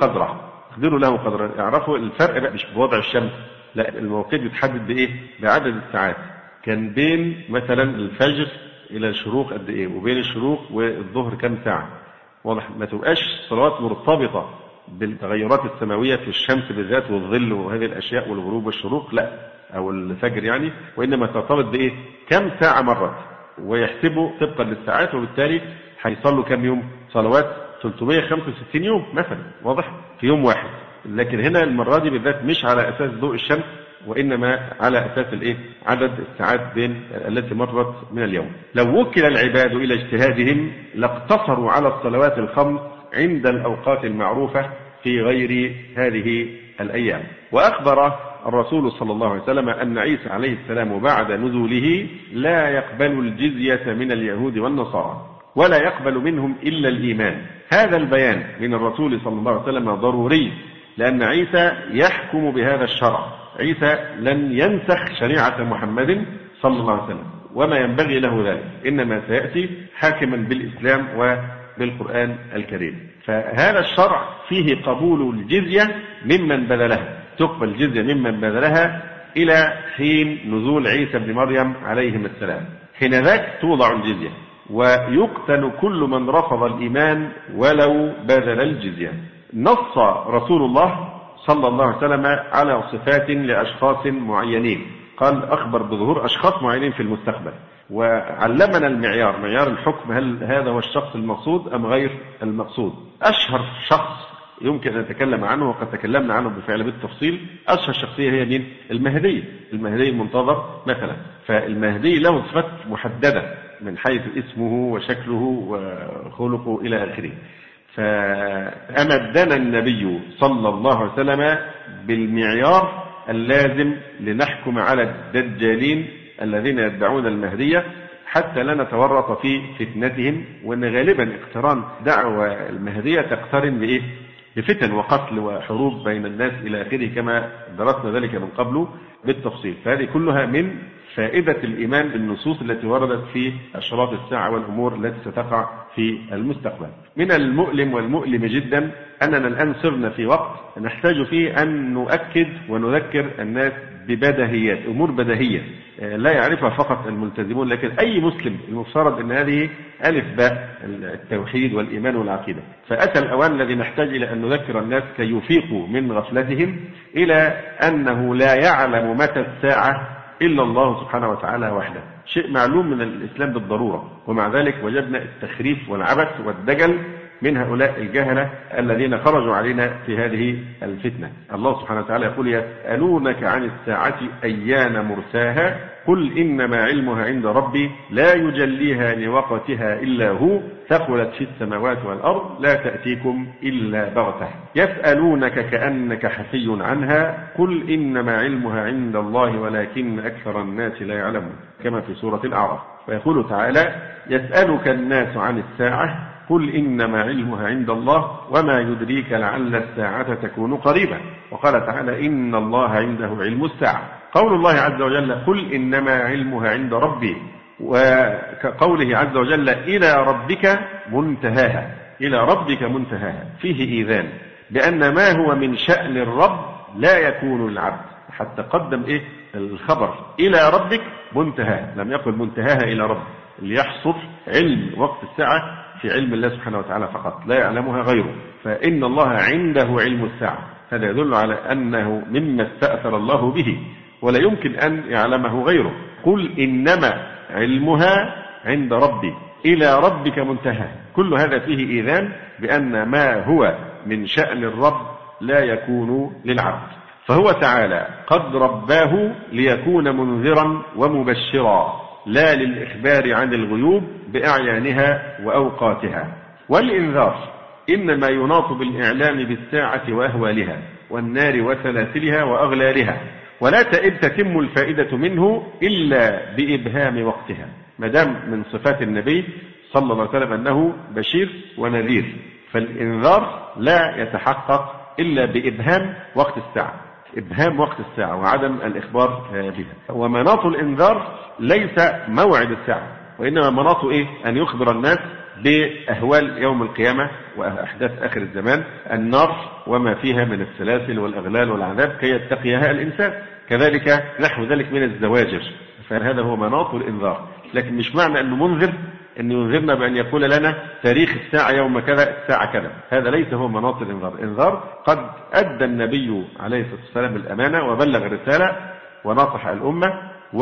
قدره. اعرفوا الفرق بقى مش بوضع الشمس، لا، الموقيت يتحدد بإيه؟ بعدد الساعات. كان بين مثلا الفجر إلى الشروق قد إيه، وبين الشروق والظهر كم ساعة، واضح، ما تبقاش صلوات مرتبطة بالتغيرات السماوية في الشمس بالذات والظل وهذه الأشياء والغروب والشروق، لا، أو الفجر يعني، وإنما ترتبط بإيه؟ كم ساعة مرت، ويحسبوا طبقا للساعات، وبالتالي هيصلوا كم يوم صلوات 365 يوم مثلا، واضح، في يوم واحد. لكن هنا المرة دي بالذات مش على أساس ضوء الشمس، وإنما على أساس عدد الساعات بين التي مرت من اليوم. لو وكل العباد إلى اجتهادهم لاقتصروا على الصلوات الخمس عند الأوقات المعروفة في غير هذه الأيام. وأخبر الرسول صلى الله عليه وسلم أن عيسى عليه السلام بعد نزوله لا يقبل الجزية من اليهود والنصارى، ولا يقبل منهم إلا الإيمان. هذا البيان من الرسول صلى الله عليه وسلم ضروري، لأن عيسى يحكم بهذا الشرع. عيسى لن ينسخ شريعة محمد صلى الله عليه وسلم، وما ينبغي له ذلك، إنما سيأتي حاكما بالإسلام وبالقرآن الكريم. فهذا الشرع فيه قبول الجزية ممن بذلها، تقبل الجزية ممن بذلها إلى حين نزول عيسى بن مريم عليهم السلام، حين ذاك توضع الجزية، ويقتل كل من رفض الإيمان ولو بذل الجزية. نص رسول الله صلى الله عليه وسلم على صفات لأشخاص معينين، قال أخبر بظهور أشخاص معينين في المستقبل، وعلمنا المعيار، معيار الحكم، هل هذا هو الشخص المقصود أم غير المقصود. أشهر شخص يمكن أن نتكلم عنه وقد تكلمنا عنه بالفعل بالتفصيل. أشهر شخصية هي مين؟ المهدي المنتظر مثلا. فالمهدي له صفات محددة من حيث اسمه وشكله وخلقه إلى آخره. فأمدنا النبي صلى الله عليه وسلم بالمعيار اللازم لنحكم على الدجالين الذين يدعون المهدية حتى لا نتورط في فتنتهم، وأن غالبا اقتران دعوة المهدية تقترن بإيه؟ بفتن وقتل وحروب بين الناس إلى آخره كما درسنا ذلك من قبل بالتفصيل. فهذه كلها من فائدة الإيمان بالنصوص التي وردت في أشراط الساعة والأمور التي ستقع في المستقبل. من المؤلم والمؤلم جدا أننا الآن صرنا في وقت نحتاج فيه أن نؤكد ونذكر الناس ببدهيات، أمور بديهية لا يعرفها فقط الملتزمون، لكن أي مسلم المفترض أن هذه ألف باء التوحيد والإيمان والعقيدة. فأتى الأوان الذي نحتاج إلى أن نذكر الناس كي يفيقوا من غفلتهم إلى أنه لا يعلم متى الساعة إلا الله سبحانه وتعالى وحده، شيء معلوم من الإسلام بالضرورة، ومع ذلك وجدنا التخريف والعبث والدجل من هؤلاء الجهلة الذين خرجوا علينا في هذه الفتنة. الله سبحانه وتعالى يقول: يسألونك عن الساعة أيان مرساها قل إنما علمها عند ربي لا يجليها لوقتها إلا هو ثقلت في السماوات والأرض لا تأتيكم إلا بغتة يسألونك كأنك حفي عنها قل إنما علمها عند الله ولكن أكثر الناس لا يعلمون، كما في سورة الأعراف. ويقول تعالى: يسألك الناس عن الساعة قل إنما علمها عند الله وما يدريك لعل الساعة تكون قريبا. وقال تعالى: إن الله عنده علم الساعة. قول الله عز وجل: قل إنما علمها عند ربي، وكقوله عز وجل: إلى ربك منتهاها، إلى ربك منتهاها، فيه إيذان بأن ما هو من شأن الرب لا يكون العبد، حتى قدم الخبر إلى ربك منتهاها، لم يقل منتهاها إلى رب، ليحصر علم وقت الساعة في علم الله سبحانه وتعالى فقط، لا يعلمها غيره. فإن الله عنده علم الساعة، هذا يدل على أنه مما استأثر الله به ولا يمكن أن يعلمه غيره. قل إنما علمها عند ربي إلى ربك منتهى، كل هذا فيه إيذان بأن ما هو من شأن الرب لا يكون للعبد. فهو تعالى قد رباه ليكون منذرا ومبشرا، لا للإخبار عن الغيوب بأعيانها وأوقاتها. والإنذار إنما يناط بالإعلام بالساعة وأهوالها والنار وسلاسلها وأغلالها، ولا تتم الفائدة منه إلا بإبهام وقتها. مدام من صفات النبي صلى الله عليه وسلم أنه بشير ونذير، فالإنذار لا يتحقق إلا بإبهام وقت الساعة، إبهام وقت الساعة وعدم الإخبار بها. ومناط الإنذار ليس موعد الساعة، وإنما مناط أن يخبر الناس بأهوال يوم القيامة وأحداث آخر الزمان، النار وما فيها من السلاسل والأغلال والعذاب كي يتقيها الإنسان، كذلك نحو ذلك من الزواجر. فهذا هو مناط الإنذار، لكن مش معنى أنه منذر أن ينذرنا بأن يقول لنا تاريخ الساعة يوم كذا الساعة كذا، هذا ليس هو مناط الإنذار. الإنذار قد أدى النبي عليه الصلاة والسلام الأمانة وبلغ الرسالة ونصح الأمة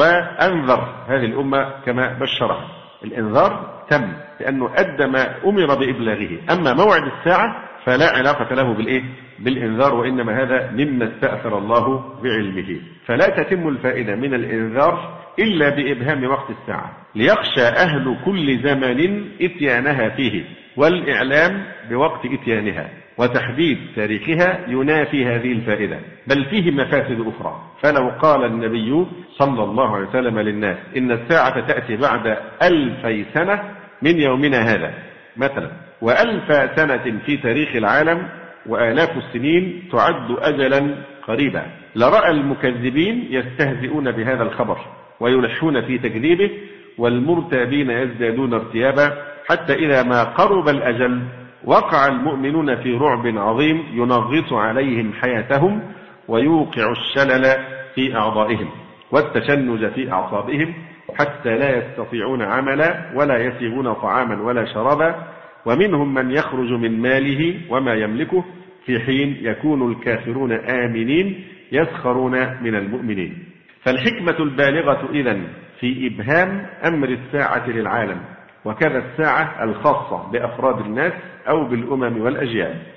وأنذر هذه الأمة كما بشرها. الإنذار تم لأنه أدى ما أمر بإبلاغه، أما موعد الساعة فلا علاقة له بالإنذار، وإنما هذا مما استأثر الله بعلمه. فلا تتم الفائدة من الإنذار إلا بإبهام وقت الساعة، ليخشى أهل كل زمان إتيانها فيه، والإعلام بوقت إتيانها وتحديد تاريخها ينافي هذه الفائدة، بل فيه مفاسد أخرى. فلو قال النبي صلى الله عليه وسلم للناس إن الساعة تأتي بعد 2000 سنة من يومنا هذا مثلا، و1000 سنة في تاريخ العالم، وآلاف السنين تعد أجلا قريبا، لرأى المكذبين يستهزئون بهذا الخبر ويلحون في تكذيبه، والمرتابين يزدادون ارتيابا، حتى إذا ما قرب الأجل وقع المؤمنون في رعب عظيم ينغص عليهم حياتهم ويوقع الشلل في أعضائهم والتشنج في أعصابهم، حتى لا يستطيعون عملا ولا يسيغون طعاما ولا شرابا، ومنهم من يخرج من ماله وما يملكه، في حين يكون الكافرون آمنين يسخرون من المؤمنين. فالحكمة البالغة إذن في إبهام أمر الساعة للعالم، وكذا الساعة الخاصة بأفراد الناس أو بالأمم والأجيال،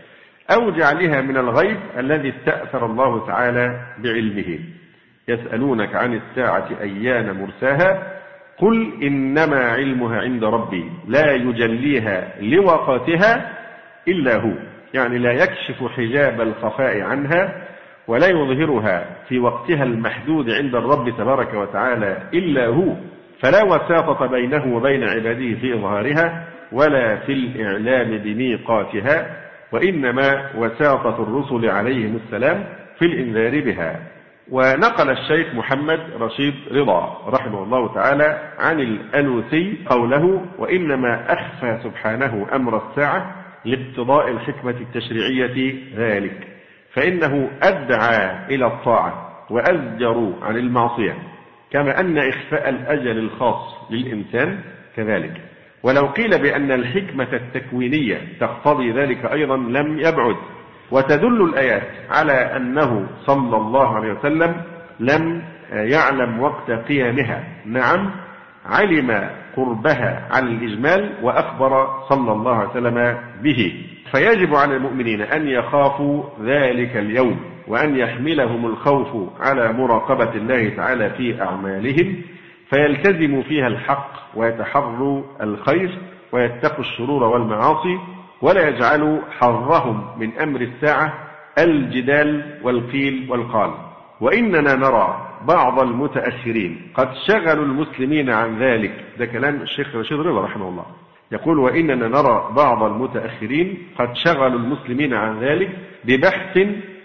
أو جعلها من الغيب الذي استأثر الله تعالى بعلمه. يسألونك عن الساعة أيان مرساها قل إنما علمها عند ربي لا يجليها لوقتها إلا هو، يعني لا يكشف حجاب الخفاء عنها ولا يظهرها في وقتها المحدود عند الرب تبارك وتعالى إلا هو، فلا وساطة بينه وبين عباده في إظهارها ولا في الإعلام بميقاتها، وإنما وساطة الرسل عليهم السلام في الإنذار بها. ونقل الشيخ محمد رشيد رضا رحمه الله تعالى عن الألوسي قوله: وإنما أخفى سبحانه أمر الساعة لاقتضاء الحكمة التشريعية ذلك، فإنه أدعى إلى الطاعة وأزجر عن المعصية، كما أن إخفاء الأجل الخاص للإنسان كذلك. ولو قيل بأن الحكمة التكوينية تقتضي ذلك أيضا لم يبعد، وتدل الآيات على أنه صلى الله عليه وسلم لم يعلم وقت قيامها. نعم علم قربها على الإجمال وأخبر صلى الله عليه وسلم به، فيجب على المؤمنين أن يخافوا ذلك اليوم وأن يحملهم الخوف على مراقبة الله تعالى في أعمالهم، فيلتزموا فيها الحق ويتحروا الخير ويتقوا الشرور والمعاصي، ولا يجعلوا حظهم من أمر الساعة الجدال والقيل والقال. وإننا نرى بعض المتأخرين قد شغلوا المسلمين عن ذلك، ده كلام الشيخ رشيد رضا رحمه الله، يقول: وإننا نرى بعض المتأخرين قد شغلوا المسلمين عن ذلك ببحث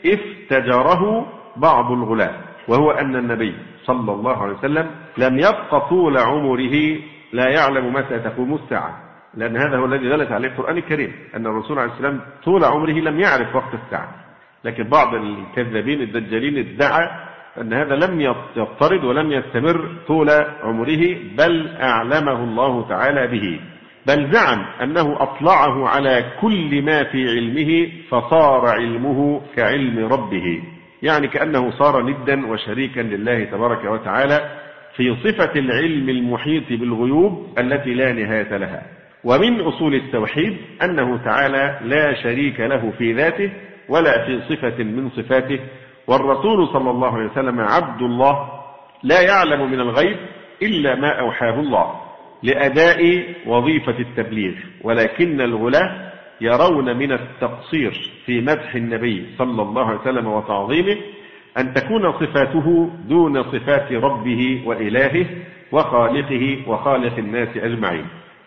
افتجره بعض الغلاة، وهو أن النبي صلى الله عليه وسلم لم يبق طول عمره لا يعلم متى تقوم الساعة، لأن هذا هو الذي دلت عليه القرآن الكريم، أن الرسول عليه السلام طول عمره لم يعرف وقت الساعة. لكن بعض الكذابين الدجالين ادعى أن هذا لم يضطرد ولم يستمر طول عمره، بل أعلمه الله تعالى به، بل زعم أنه أطلعه على كل ما في علمه فصار علمه كعلم ربه، يعني كأنه صار ندا وشريكا لله تبارك وتعالى في صفة العلم المحيط بالغيوب التي لا نهاية لها. ومن أصول التوحيد أنه تعالى لا شريك له في ذاته ولا في صفة من صفاته، والرسول صلى الله عليه وسلم عبد الله لا يعلم من الغيب إلا ما أوحاه الله لأداء وظيفة التبليغ، ولكن الغلاة يرون من التقصير في مدح النبي صلى الله عليه وسلم وتعظيمه أن تكون صفاته دون صفات ربه وإلهه وخالقه وخالق الناس أجمعين،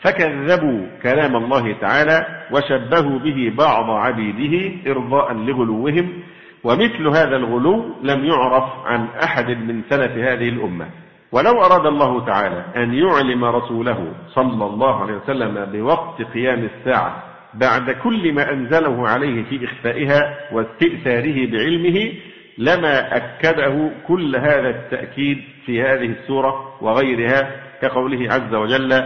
فكذبوا كلام الله تعالى وشبهوا به بعض عبيده إرضاء لغلوهم، ومثل هذا الغلو لم يعرف عن أحد من سلف هذه الأمة. ولو أراد الله تعالى أن يعلم رسوله صلى الله عليه وسلم بوقت قيام الساعة بعد كل ما أنزله عليه في إخفائها واستئثاره بعلمه لما أكده كل هذا التأكيد في هذه السورة وغيرها، كقوله عز وجل: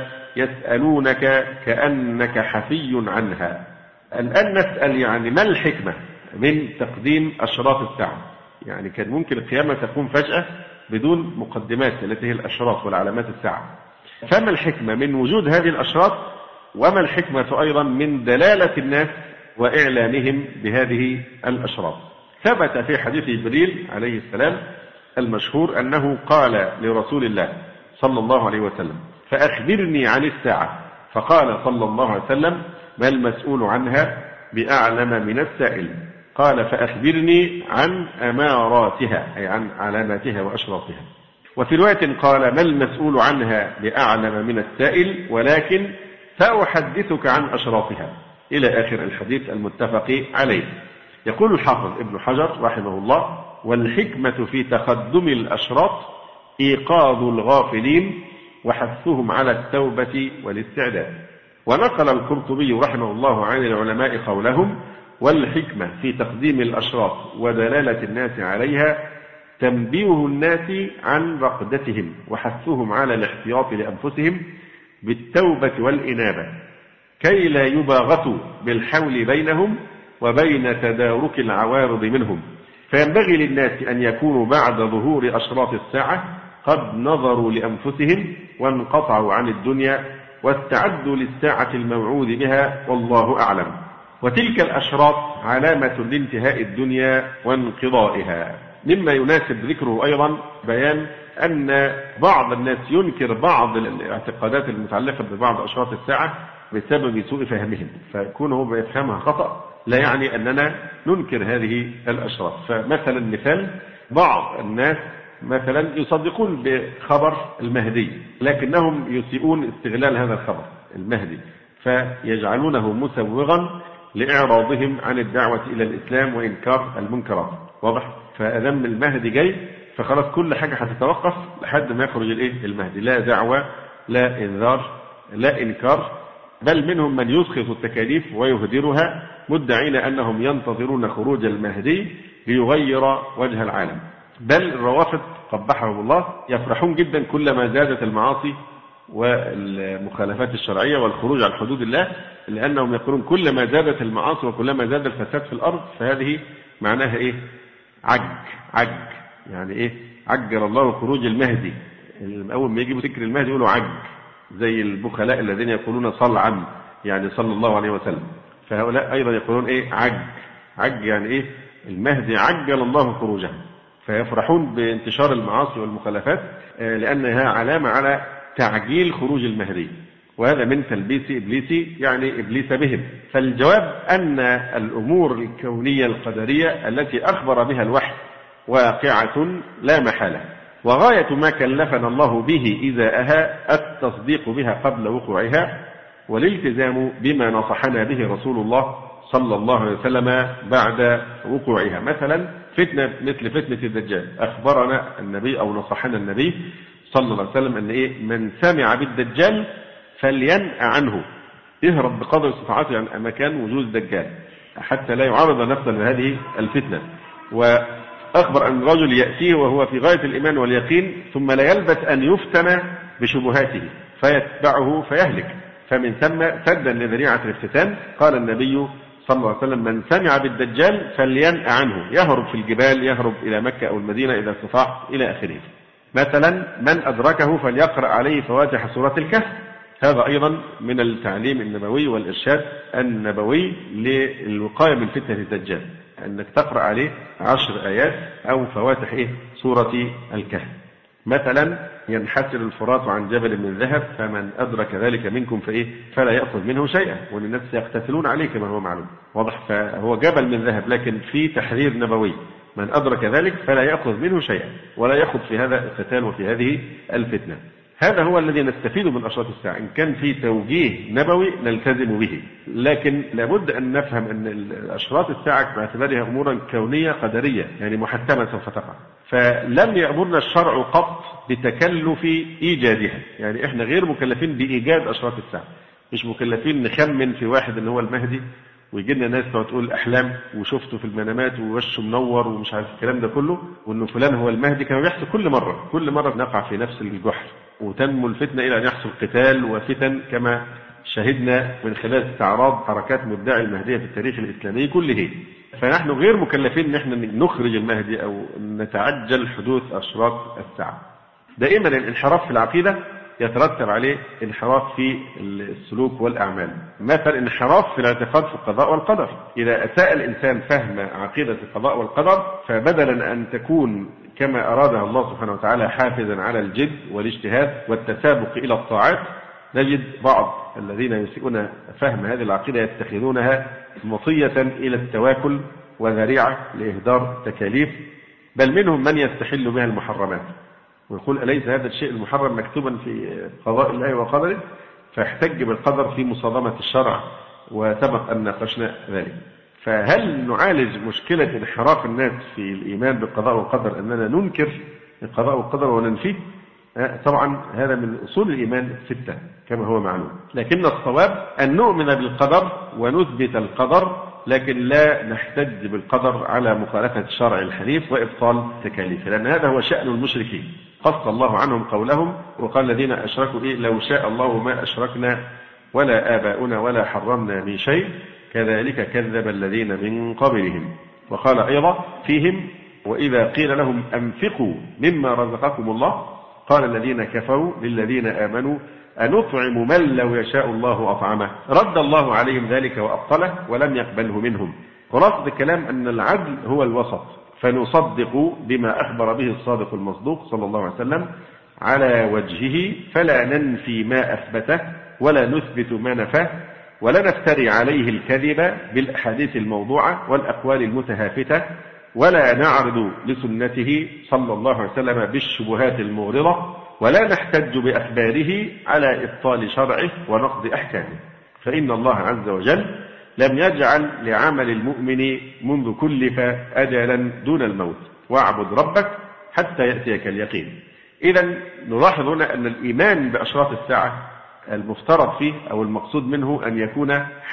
يسألونك كأنك حفي عنها. الآن نسأل يعني ما الحكمة من تقديم أشراط الساعة؟ يعني كان ممكن القيامة تقوم فجأة بدون مقدمات التي هي الأشراط والعلامات الساعة، فما الحكمة من وجود هذه الأشراط؟ وما الحكمة أيضا من دلالة الناس وإعلامهم بهذه الأشراط؟ ثبت في حديث جبريل عليه السلام المشهور أنه قال لرسول الله صلى الله عليه وسلم: فأخبرني عن الساعة، فقال صلى الله عليه وسلم: ما المسؤول عنها بأعلم من السائل؟ قال: فأخبرني عن أماراتها، أي عن علاماتها وأشراطها. وفي رواية قال: ما المسؤول عنها بأعلم من السائل، ولكن سأحدثك عن أشراطها، إلى آخر الحديث المتفق عليه. يقول الحافظ ابن حجر رحمه الله: والحكمة في تقدم الأشراط إيقاظ الغافلين وحثهم على التوبة والاستعداد. ونقل القرطبي رحمه الله عن العلماء قولهم: والحكمة في تقديم الأشراط ودلالة الناس عليها تنبيه الناس عن رقدتهم وحثهم على الاحتياط لأنفسهم بالتوبة والإنابة كي لا يباغتوا بالحول بينهم وبين تدارك العوارض منهم، فينبغي للناس أن يكونوا بعد ظهور أشراط الساعة قد نظروا لأنفسهم وانقطعوا عن الدنيا واستعدوا للساعة الموعود بها، والله أعلم. وتلك الأشراط علامة لانتهاء الدنيا وانقضائها. مما يناسب ذكره أيضا بيان أن بعض الناس ينكر بعض الاعتقادات المتعلقة ببعض أشراط الساعة بسبب سوء فهمهم، فيكون هو بيفهمها خطأ لا يعني أننا ننكر هذه الأشراط. فمثلا مثال، بعض الناس مثلا يصدقون بخبر المهدي لكنهم يسيئون استغلال هذا الخبر المهدي، فيجعلونه مسوغا لإعراضهم عن الدعوة إلى الإسلام وإنكار المنكرات. واضح؟ فأذم المهدي جاي فخلاص كل حاجة هتتوقف لحد ما يخرج المهدي، لا دعوة لا إنذار لا إنكار، بل منهم من يسخط التكاليف ويهدرها مدعين أنهم ينتظرون خروج المهدي ليغير وجه العالم. بل الروافض قبحهم الله يفرحون جدا كلما زادت المعاصي والمخالفات الشرعية والخروج عن حدود الله، لأنهم يقولون كلما زادت المعاصي وكلما زاد الفساد في الأرض فهذه معناها إيه؟ عج يعني إيه؟ عجل الله خروج المهدي. أول ما يجيبوا ذكر المهدي يقولوا عج، زي البخلاء الذين يقولون صلعا يعني صلى الله عليه وسلم، فهؤلاء أيضا يقولون إيه؟ عج يعني إيه؟ المهدي عجل الله خروجه، فيفرحون بانتشار المعاصي والمخالفات لأنها علامة على تعجيل خروج المهدي، وهذا من تلبيس إبليس يعني إبليس بهم. فالجواب أن الأمور الكونية القدرية التي أخبر بها الوحي واقعة لا محالة، وغاية ما كلفنا الله به إزاءها التصديق بها قبل وقوعها والالتزام بما نصحنا به رسول الله صلى الله عليه وسلم بعد وقوعها. مثلا فتنة مثل فتنة الدجال، أخبرنا النبي أو نصحنا النبي صلى الله عليه وسلم أن إيه؟ من سمع بالدجال فلينأ عنه، يهرب بقدر استطاعته عن مكان وجود الدجال حتى لا يعرض نفسه لهذه الفتنة. وأخبر أن الرجل يأتيه وهو في غاية الإيمان واليقين ثم لا يلبث أن يفتن بشبهاته فيتبعه فيهلك، فمن ثم سدا لذريعة الافتتان قال النبي صلى الله عليه وسلم من سمع بالدجال فلينأ عنه، يهرب في الجبال، يهرب إلى مكة أو المدينة إذا استطاع إلى آخره. مثلا من أدركه فليقرأ عليه فواتح سورة الكهف، هذا أيضا من التعليم النبوي والإرشاد النبوي للوقاية من فتنة الدجال، أنك تقرأ عليه 10 آيات أو فواتح سورة الكهف. مثلا ينحسر الفرات عن جبل من ذهب فمن أدرك ذلك منكم فلا يأخذ منه شيئا، والناس يقتتلون عليه كما هو معلوم. واضح؟ فهو جبل من ذهب لكن في تحذير نبوي، من أدرك ذلك فلا يأخذ منه شيئا ولا يأخذ في هذا القتال وفي هذه الفتنة. هذا هو الذي نستفيد من أشراط الساعة، إن كان في توجيه نبوي نلتزم به، لكن لابد أن نفهم أن أشراط الساعة باعتبارها أمورا كونية قدرية يعني محتمة سوف تقع، فلم يأمرنا الشرع قط بتكلف إيجادها، يعني إحنا غير مكلفين بإيجاد أشراط الساعة، مش مكلفين نخمن في واحد إن هو المهدي ويجي لنا ناس تقول أحلام وشفته في المنامات ووشه منور ومش عارف الكلام ده كله وإنه فلان هو المهدي، كما بيحصل كل مرة نقع في نفس الجحر وتنمو الفتنة إلى أن يحصل قتال وفتن كما شهدنا من خلال استعراض حركات مدعي المهدية في التاريخ الإسلامي كله. فنحن غير مكلفين ان احنا نخرج المهدي او نتعجل حدوث اشراط الساعة. دائما الانحراف في العقيدة يترتب عليه انحراف في السلوك والأعمال. مثلا انحراف في الاعتقاد في القضاء والقدر، إذا أساء الإنسان فهم عقيدة القضاء والقدر فبدلا أن تكون كما أرادها الله سبحانه وتعالى حافظا على الجد والاجتهاد والتسابق إلى الطاعات، نجد بعض الذين يسيئون فهم هذه العقيدة يتخذونها مطية إلى التواكل وذريعة لإهدار تكاليف، بل منهم من يستحل بها المحرمات ويقول أليس هذا الشيء المحرم مكتوبا في قضاء الله وقدره، فيحتج بالقدر في مصادمة الشرع، وسبق أن ناقشنا ذلك. فهل نعالج مشكلة انحراف الناس في الإيمان بالقضاء والقدر أننا ننكر القضاء والقدر وننفيه؟ طبعا هذا من أصول الإيمان 6 كما هو معلوم، لكن الصواب أن نؤمن بالقدر ونثبت القدر، لكن لا نحتج بالقدر على مخالفة الشرع الحنيف وإبطال تكاليفه، لأن هذا هو شأن المشركين. قص الله عنهم قولهم وقال الذين أشركوا لو شاء الله ما أشركنا ولا آباؤنا ولا حرمنا من شيء كذلك كذب الذين من قبلهم. وقال أيضا فيهم وإذا قيل لهم أنفقوا مما رزقكم الله قال الذين كفروا للذين آمنوا أنطعم من لو يشاء الله أطعمه رد الله عليهم ذلك وأبطله ولم يقبله منهم. خلاصة الكلام أن العدل هو الوسط، فنصدق بما أخبر به الصادق المصدوق صلى الله عليه وسلم على وجهه، فلا ننفي ما أثبته ولا نثبت ما نفاه، ولا نفتري عليه الكذب بالأحاديث الموضوعة والأقوال المتهافتة، ولا نعرض لسنته صلى الله عليه وسلم بالشبهات المغرضة، ولا نحتج بأخباره على إبطال شرعه ونقض أحكامه. فإن الله عز وجل لم يجعل لعمل المؤمن منذ كلف أجلا دون الموت، واعبد ربك حتى يأتيك اليقين. إذا نلاحظ هنا أن الإيمان بأشراط الساعة المفترض فيه أو المقصود منه أن يكون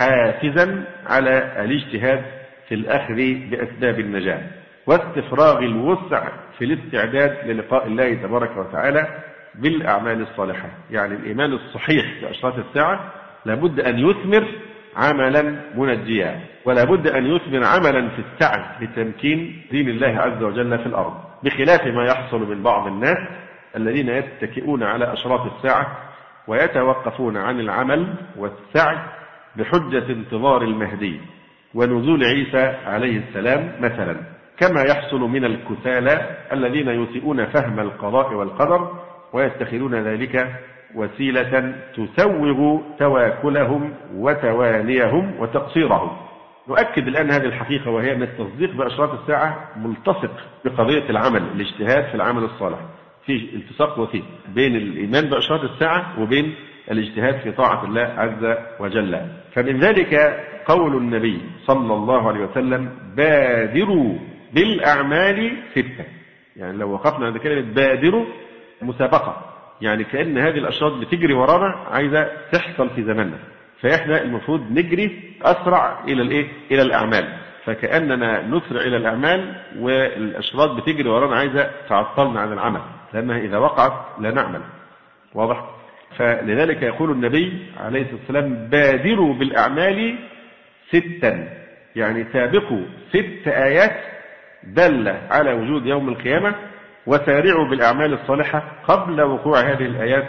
حافزا على الاجتهاد في الأخذ بأسباب النجاة واستفراغ الوسع في الاستعداد للقاء الله تبارك وتعالى بالأعمال الصالحة. يعني الإيمان الصحيح بأشراط الساعة لابد أن يثمر عملا منجيا، ولا بد أن يثمر عملا في السعي لتمكين دين الله عز وجل في الأرض، بخلاف ما يحصل من بعض الناس الذين يتكئون على أشراط الساعة ويتوقفون عن العمل والسعي بحجة انتظار المهدي ونزول عيسى عليه السلام مثلا، كما يحصل من الكسالى الذين يسيئون فهم القضاء والقدر ويتخذون ذلك وسيلة تسوغ تواكلهم وتوانيهم وتقصيرهم. نؤكد الآن هذه الحقيقة، وهي أن التصديق بأشراط الساعة ملتصق بقضية العمل، الاجتهاد في العمل الصالح، في التصاق وثيق بين الإيمان بأشراط الساعة وبين الاجتهاد في طاعة الله عز وجل. فمن ذلك قول النبي صلى الله عليه وسلم بادروا بالأعمال 6. يعني لو وقفنا عند كلمة بادروا مسابقة، يعني كأن هذه الأشراط بتجري ورانا عايزة تحصل في زماننا، فإحنا المفروض نجري أسرع إلى الأعمال، فكأننا نسرع إلى الأعمال والأشراط بتجري ورانا عايزة تعطلنا عن العمل، لأنها إذا وقعت لا نعمل. واضح؟ فلذلك يقول النبي عليه الصلاة والسلام بادروا بالأعمال 6، يعني سابقوا 6 آيات دالة على وجود يوم القيامة، وسارعوا بالأعمال الصالحة قبل وقوع هذه الآيات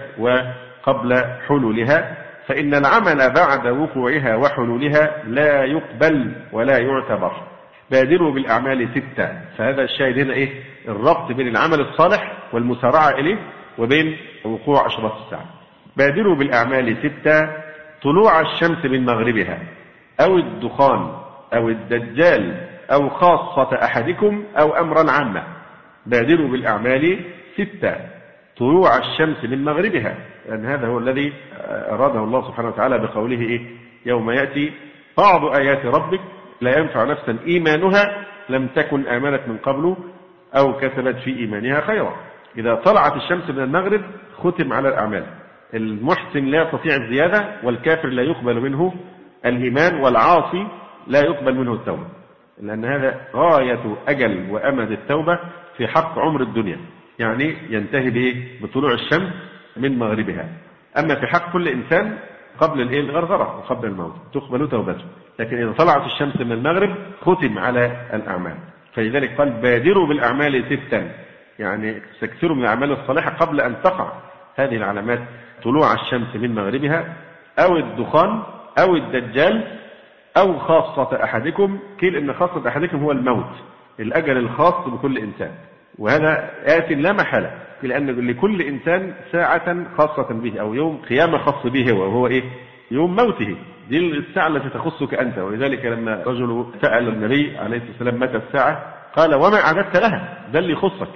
وقبل حلولها، فإن العمل بعد وقوعها وحلولها لا يقبل ولا يعتبر. بادروا بالأعمال 6، فهذا الشاهد هنا الربط بين العمل الصالح والمسارعة إليه وبين وقوع أشراط الساعة. بادروا بالأعمال 6 طلوع الشمس من مغربها أو الدخان أو الدجال أو خاصة أحدكم أو أمرا عاما. بادروا بالأعمال 6 طلوع الشمس من مغربها، لأن هذا هو الذي أراده الله سبحانه وتعالى بقوله يوم يأتي بعض آيات ربك لا ينفع نفسا إيمانها لم تكن آمنت من قبل أو كسبت في إيمانها خيرا. إذا طلعت الشمس من المغرب ختم على الأعمال، المحسن لا يستطيع الزيادة، والكافر لا يقبل منه الإيمان، والعاصي لا يقبل منه التوبة، لأن هذا غاية أجل وأمد التوبة في حق عمر الدنيا، يعني ينتهي بطلوع الشمس من مغربها. أما في حق كل إنسان قبل الغرغرة وقبل الموت تقبل توبته، لكن إذا طلعت الشمس من المغرب ختم على الأعمال. فلذلك قال بادروا بالأعمال 6، يعني تكثروا من الأعمال الصالحة قبل أن تقع هذه العلامات، طلوع الشمس من مغربها أو الدخان أو الدجال أو خاصة أحدكم. قيل إن خاصة أحدكم هو الموت، الأجل الخاص بكل إنسان، وهذا آت لا محالة، لأن لكل إنسان ساعة خاصة به أو يوم قيامة خاص به وهو يوم موته، دي الساعة التي تخصك أنت. ولذلك لما رجل سأل النبي عليه الصلاة والسلام متى الساعة قال وما أعددت لها، ده اللي يخصك،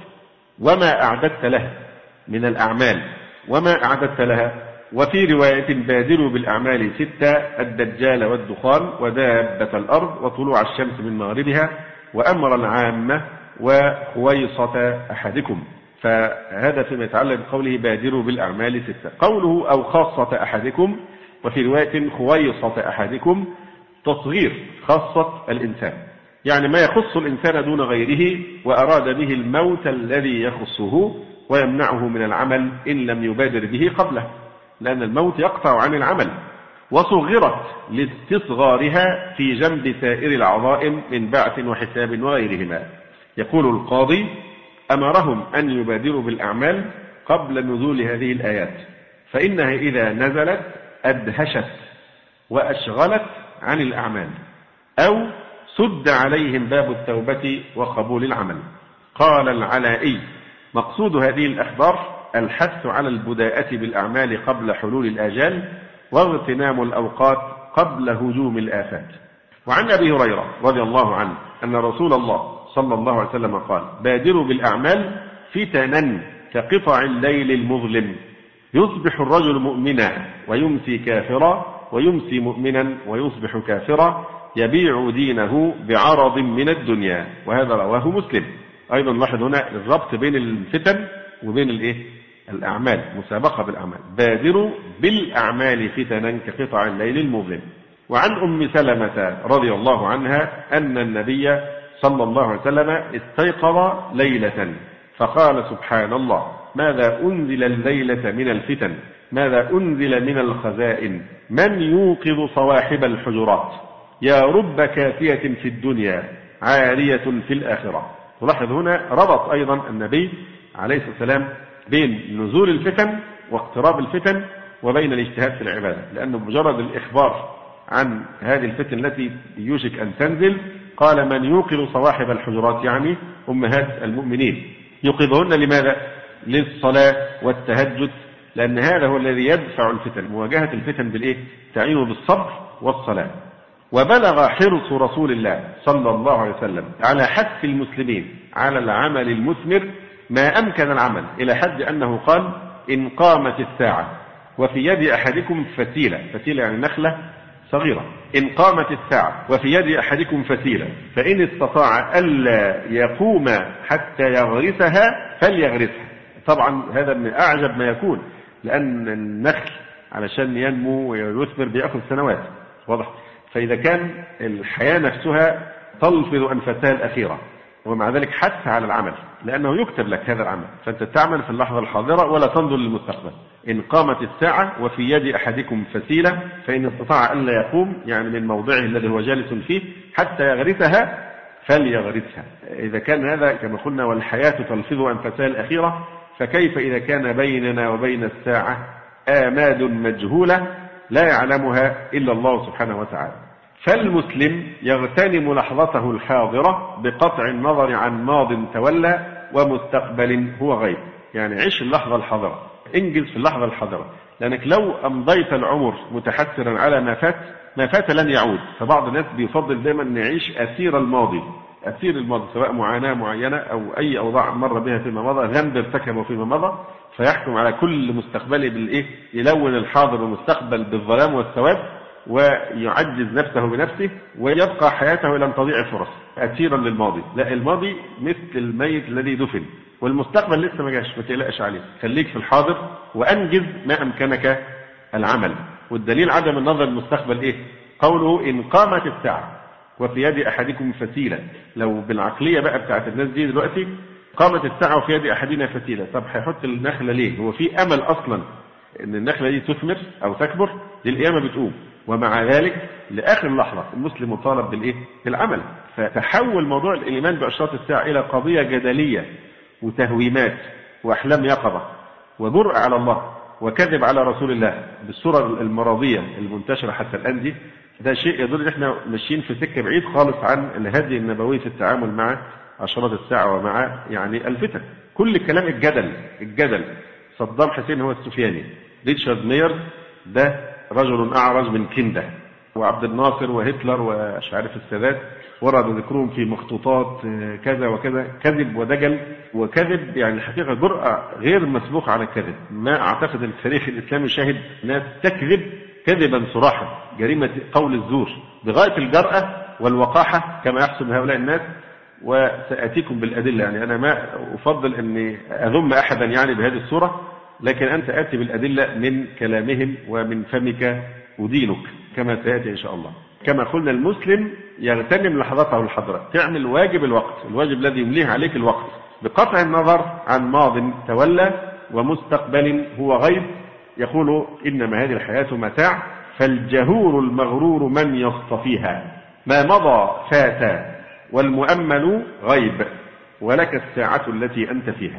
وما أعددت لها من الأعمال وما أعددت لها. وفي رواية بادروا بالأعمال 6 الدجال والدخان ودابة الأرض وطلوع الشمس من مغربها وأمر العامة وخويصة أحدكم. فهذا فيما يتعلق بقوله بادروا بالأعمال 6. قوله أو خاصة أحدكم، وفي رواية خويصة أحدكم تصغير خاصة الإنسان، يعني ما يخص الإنسان دون غيره، وأراد به الموت الذي يخصه ويمنعه من العمل إن لم يبادر به قبله، لأن الموت يقطع عن العمل. وصغرت لاستصغارها في جنب سائر العظائم من بعث وحساب وغيرهما. يقول القاضي أمرهم أن يبادروا بالأعمال قبل نزول هذه الآيات، فإنها إذا نزلت أدهشت وأشغلت عن الأعمال أو سد عليهم باب التوبة وقبول العمل. قال العلائي: مقصود هذه الأخبار الحث على البداءة بالأعمال قبل حلول الآجال واغتنام الأوقات قبل هجوم الآفات. وعن أبي هريرة رضي الله عنه أن رسول الله صلى الله عليه وسلم قال: بادروا بالأعمال فتنا كقطع الليل المظلم، يصبح الرجل مؤمنا ويمسي كافرا، ويمسي مؤمنا ويصبح كافرا، يبيع دينه بعرض من الدنيا. وهذا رواه مسلم. أيضا لاحظ هنا الربط بين الفتن وبين الأعمال، مسابقة بالأعمال. بادروا بالأعمال فتنا كقطع الليل المظلم. وعن أم سلمة رضي الله عنها أن النبي صلى الله عليه وسلم استيقظ ليلة فقال: سبحان الله، ماذا أنزل الليلة من الفتن، ماذا أنزل من الخزائن، من يوقظ صواحب الحجرات، يا رب كافية في الدنيا عارية في الآخرة. تلاحظ هنا ربط أيضا النبي عليه الصلاة والسلام بين نزول الفتن واقتراب الفتن وبين الاجتهاد في العبادة، لأنه مجرد الإخبار عن هذه الفتن التي يوشك أن تنزل قال: من يوقظ صواحب الحجرات، يعني أمهات المؤمنين. يوقظهن لماذا؟ للصلاة والتهجد، لأن هذا هو الذي يدفع الفتن، مواجهة الفتن تعين بالصبر والصلاة. وبلغ حرص رسول الله صلى الله عليه وسلم على حث المسلمين على العمل المثمر ما أمكن العمل، إلى حد أنه قال: إن قامت الساعة وفي يد أحدكم فتيلة، فتيلة يعني نخلة صغيرة، إن قامت الساعة وفي يد أحدكم فتيلة فإن استطاع ألا يقوم حتى يغرسها فليغرسها. طبعا هذا من أعجب ما يكون، لأن النخل علشان ينمو ويثمر بيأخذ سنوات، واضح؟ فإذا كان الحياة نفسها تلفظ أنفاسها الأخيرة ومع ذلك حث على العمل، لأنه يكتب لك هذا العمل، فأنت تعمل في اللحظة الحاضرة ولا تنظر للمستقبل. إن قامت الساعة وفي يد أحدكم فتيلة فإن استطاع ألا يقوم، يعني من موضعه الذي هو جالس فيه، حتى يغرسها فليغرسها. إذا كان هذا كما قلنا والحياة تلفظ أنفاسها الأخيرة، فكيف إذا كان بيننا وبين الساعة آماد مجهولة لا يعلمها إلا الله سبحانه وتعالى. فالمسلم يغتنم لحظته الحاضرة بقطع النظر عن ماض تولى ومستقبل هو غيب، يعني عيش اللحظة الحاضرة، انجز في اللحظة الحاضرة، لأنك لو أمضيت العمر متحسرا على ما فات لن يعود. فبعض الناس بيفضل دائما نعيش أسير الماضي، أسير الماضي، سواء معاناة معينة أو أي أوضاع مر بها فيما مضى، ذنب ارتكبه فيما مضى، فيحكم على كل مستقبله يلون الحاضر والمستقبل بالظلام والسواد ويعجز نفسه بنفسه ويبقى حياته لم تضيع فرص، أسيرا للماضي. لا، الماضي مثل الميت الذي دفن، والمستقبل لسه ما جاش، ما تقلقش عليه، خليك في الحاضر وأنجز ما أمكنك العمل. والدليل عدم النظر للمستقبل قوله: إن قامت الساعة وفي يد أحدكم فتيلة. لو بالعقلية بقى بتاعت الناس دي دلوقتي، قامت الساعة وفي يد أحدنا فتيلة، طب هيحط النخلة ليه؟ هو في أمل أصلا إن النخلة دي تثمر أو تكبر؟ دي القيامة بتقوم. ومع ذلك لآخر لحظة المسلم مطالب بالعمل. فتحول موضوع الإيمان بأشراط الساعة إلى قضية جدلية وتهويمات وأحلام يقظة وجرأة على الله وكذب على رسول الله بالصورة المرضية المنتشرة حتى الآن دي. ده شيء يدل ان احنا ماشيين في سكة بعيد خالص عن الهدي النبوي في التعامل مع أشراط الساعة ومع الفتن. كل كلام الجدل. صدام حسين هو السفياني، ريتشارد مير ده رجل أعرج من كنده، وعبد الناصر وهتلر ومش عارف السادات ورد ذكرهم في مخطوطات كذا وكذا. كذب ودجل وكذب، يعني حقيقة جرأة غير مسبوقة على الكذب. ما أعتقد أن التاريخ الإسلامي شاهد ناس تكذب كذبا صراحة، جريمة قول الزور بغاية الجرأة والوقاحة كما يحسب هؤلاء الناس. وسأتيكم بالأدلة، يعني أنا ما أفضل أني أذم أحدا يعني بهذه الصورة، لكن أنت آتي بالأدلة من كلامهم ومن فمك ودينك كما سيأتي إن شاء الله. كما قلنا المسلم يغتنم لحظته الحاضرة، تعمل واجب الوقت، الواجب الذي يمليه عليك الوقت، بقطع النظر عن ماض تولى ومستقبل هو غيب. يقول: إنما هذه الحياة متاع فالجهور المغرور من يصطفيها، ما مضى فات والمؤمل غيب ولك الساعة التي أنت فيها.